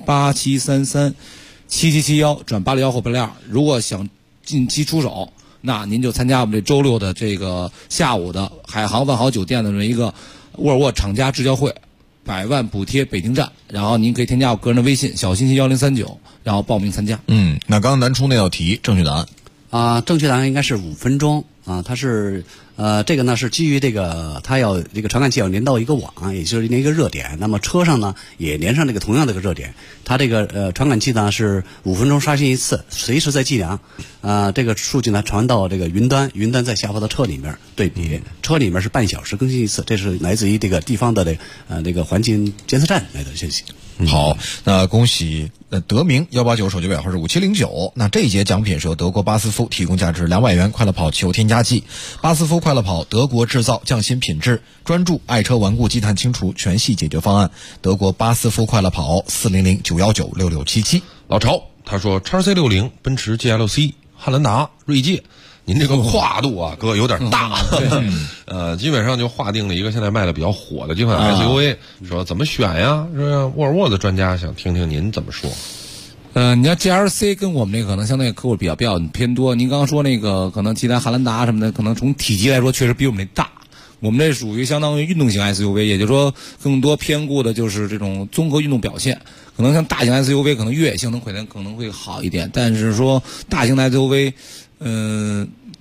87337771转861后862。如果想近期出手，那您就参加我们这周六的这个下午的海航万豪酒店的这么一个沃尔沃厂家智教会100万补贴北京站，然后您可以添加我个人的微信小信息1039，然后报名参加。 那刚刚咱出那道题正确答案正确答案应该是5分钟它是这个呢是基于这个它要这个传感器要连到一个网，也就是连一个热点，那么车上呢也连上这个同样的一个热点，它这个传感器呢是5分钟刷新一次，随时在计量这个数据呢传到这个云端再下发到车里面对比，车里面是半小时更新一次，这是来自于这个地方的这个环境监测站来的信息。 好，那恭喜德明189手机尾号是5709。那这一节奖品是由德国巴斯夫提供价值200元快乐跑汽油添加剂。巴斯夫快乐跑，德国制造，匠心品质，专注爱车顽固积碳清除全系解决方案。德国巴斯夫快乐跑400-919-6677。 老曹他说 XC60 奔驰 GLC 汉兰达锐界，您这个跨度啊，哥有点大。基本上就划定了一个现在卖的比较火的这款 SUV，说怎么选呀？说沃尔沃的专家想听听您怎么说。 你要 GLC 跟我们这个可能相对客户比较偏多。您刚刚说那个可能其他汉兰达什么的，可能从体积来说确实比我们这大。我们这属于相当于运动型 SUV， 也就是说更多偏顾的就是这种综合运动表现。可能像大型 SUV 可能越野性能可能会好一点，但是说大型的 SUV，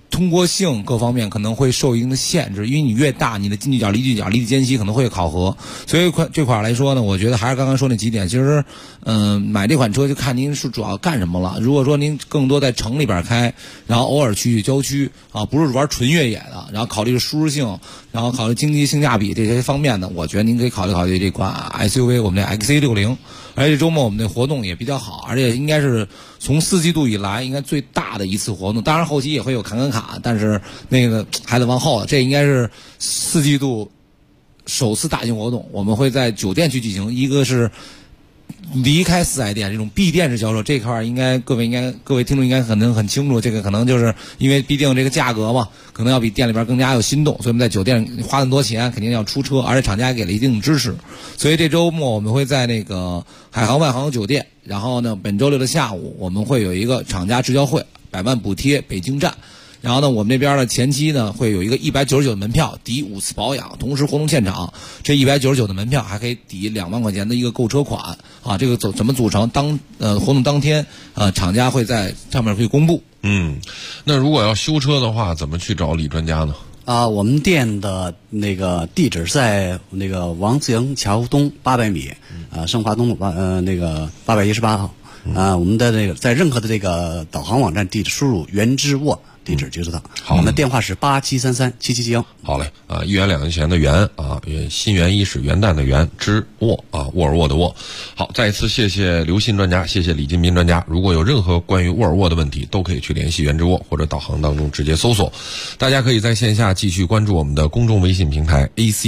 通过性各方面可能会受一定的限制，因为你越大，你的近距角、离距角、离地间隙可能会考核。所以这块来说呢，我觉得还是刚刚说那几点。其实，买这款车就看您是主要干什么了。如果说您更多在城里边开，然后偶尔去郊区啊，不是玩纯越野的，然后考虑舒适性，然后考虑经济性价比这些方面的，我觉得您可以考虑这款 SUV， 我们的 XC60。而且周末我们的活动也比较好，而且应该是从4季度以来应该最大的一次活动。当然后期也会有砍，但是那个还得往后了。这应该是4季度首次大型活动，我们会在酒店去进行。一个是离开4S店这种闭店式销售，这块各位听众应该可能很清楚，这个可能就是因为毕竟这个价格嘛，可能要比店里边更加有心动，所以我们在酒店花那么多钱，肯定要出车，而且厂家给了一定的支持。所以这周末我们会在那个海航万航酒店，然后呢本周六的下午我们会有一个厂家直销会，100万补贴北京站。然后呢，我们这边的前期呢会有一个199的门票抵5次保养，同时活动现场这199的门票还可以抵2万块钱的一个购车款啊。这个怎么组成？活动当天厂家会在上面会公布。 那如果要修车的话，怎么去找李专家呢？ 我们店的那个地址在那个王自营桥东800米，盛华东路那个818号。我们的那个在任何的这个导航网站地址输入原之沃地址就知道。好，我们的电话是87337771。 好嘞，一元2元钱的元啊，新元伊始元旦的元，之沃啊，沃尔沃的沃。好，再一次谢谢刘鑫专家，谢谢李金斌专家。如果有任何关于沃尔沃的问题，都可以去联系原之沃或者导航当中直接搜索。大家可以在线下继续关注我们的公众微信平台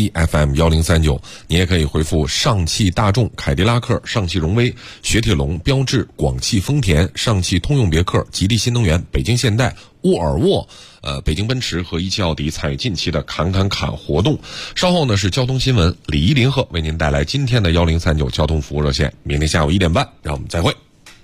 ACFM1039，你也可以回复上汽大众、凯迪拉克、上汽荣威、雪铁龙、标致、广汽丰田、上汽通用别克、吉利新能源、北京现代、沃尔沃、北京奔驰和一汽奥迪参与近期的砍活动。稍后呢是交通新闻，李一林鹤为您带来今天的1039交通服务热线。明天下午1点半，让我们再会。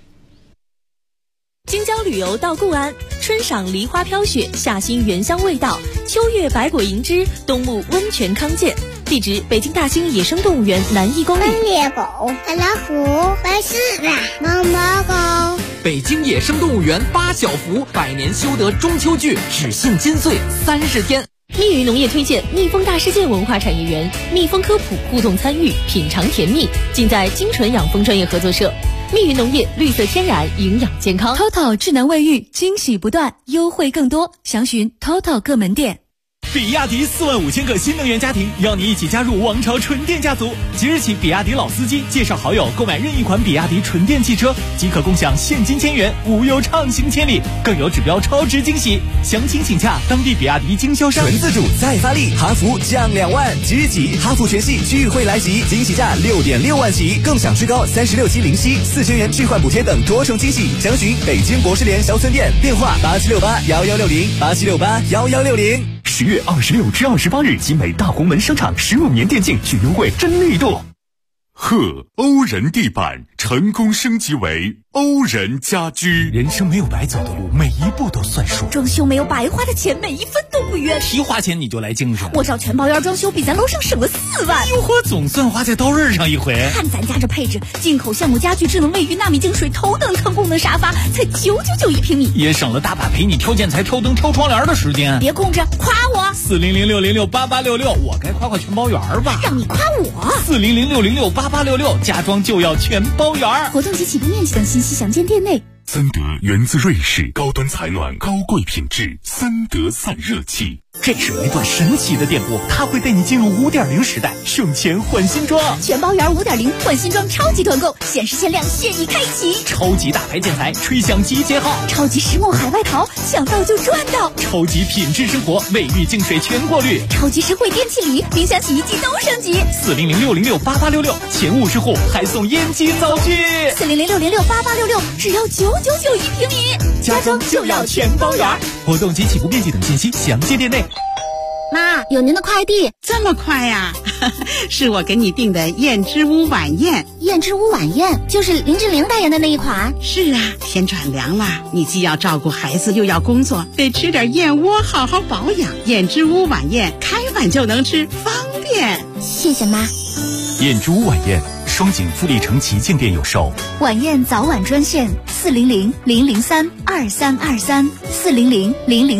京郊旅游到固安，春赏梨花飘雪，夏欣原香味道，秋月百果银枝，冬沐温泉康健。地址：北京大兴野生动物园南1公里。 猎狗、白老虎、白狮子、毛毛狗。 北京野生动物园8小福100年修得中秋剧，只限金穗30天。 蜜语农业推荐蜜蜂大世界文化产业园，蜜蜂科普互动参与，品尝甜蜜，尽在精纯养蜂专业合作社。蜜语农业，绿色天然，营养健康。TOTO 智能卫浴，惊喜不断，优惠更多，详询 TOTO 各门店。 比亚迪45000个新能源家庭，邀你一起加入王朝纯电家族。即日起，比亚迪老司机介绍好友购买任意款比亚迪纯电汽车，即可共享现金1000元，无忧畅行千里，更有指标超值惊喜。详情请洽当地比亚迪经销商。 纯自主再发力，哈弗降2万，即日起哈弗全系聚会来袭，惊喜价6.6万起，更享最高36期零息，4000元置换补贴等多重惊喜。详询北京博士联小村店，电话87681160，87681160。 10月26至28日，集美大红门商场15年电竞巨优惠真力度。 欧人地板成功升级为欧人家居。 人生没有白走的路，每一步都算数。 装修没有白花的钱，每一分都不冤。 提花钱你就来精神， 我找全包烟装修比咱楼上省了4万。 哟呵，总算花在刀刃上一回。 看咱家这配置，进口橡木家具、智能卫浴、纳米净水、头等舱功能沙发，才999一平米， 也省了大把陪你挑建材、挑灯、挑窗帘的时间。 别空着，夸我 40060688866，我该夸全包圆吧？ 让你夸我 40060688866，家装就要全包圆。 活动及起步面积等信息详见店内。 森德源自瑞士，高端采暖，高贵品质，森德散热器。 这是一段神奇的电波，它会带你进入5.0时代，省钱换新装。 全包圆5.0换新装超级团购，限时限量现已开启。 超级大牌建材，吹响集结号。 超级实木海外淘，想到就赚到。 超级品质生活，卫浴净水全过滤。 超级实惠电器礼，冰箱洗衣机都升级。 40060688866，前50户还送烟机灶具。 40060688866，只要999一平米， 家装就要全包圆。活动及起步面积等信息详见店内。 妈，有您的快递。 这么快呀？是我给你订的燕之屋晚宴。 燕之屋晚宴就是林志玲代言的那一款。 是啊，天转凉了，你既要照顾孩子又要工作，得吃点燕窝好好保养。燕之屋晚宴开碗就能吃，方便。 谢谢妈。 燕之屋晚宴，双井富力城旗舰店有售。 晚宴早晚专线400-003-2323，400-003-2323。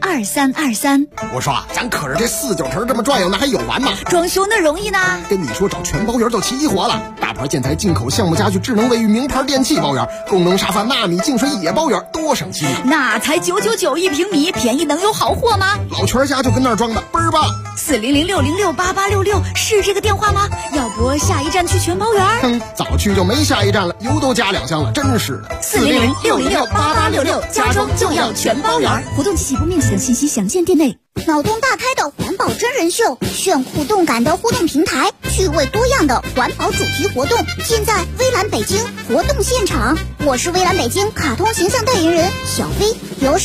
2323。 我说啊，咱可是这49城这么转悠，那还有完吗？ 装修那容易呢。 跟你说，找全包圆就齐活了。大牌建材、进口项目家具、智能卫浴、名牌电器包圆，功能沙发、纳米净水也包圆，多省心。 那才999一平米，便宜能有好货吗？ 老全家就跟那儿装的，倍儿棒。 400-606-8866是这个电话吗？要不下一站去全包圆？ 早去就没下一站了，油都加2箱了，真是的。 400-606-8866，家装就要全包圆。活动及起步面积等信息详见店内。 脑洞大开的环保真人秀，炫酷动感的互动平台，趣味多样的环保主题活动，尽在微蓝北京活动现场。我是微蓝北京卡通形象代言人小飞。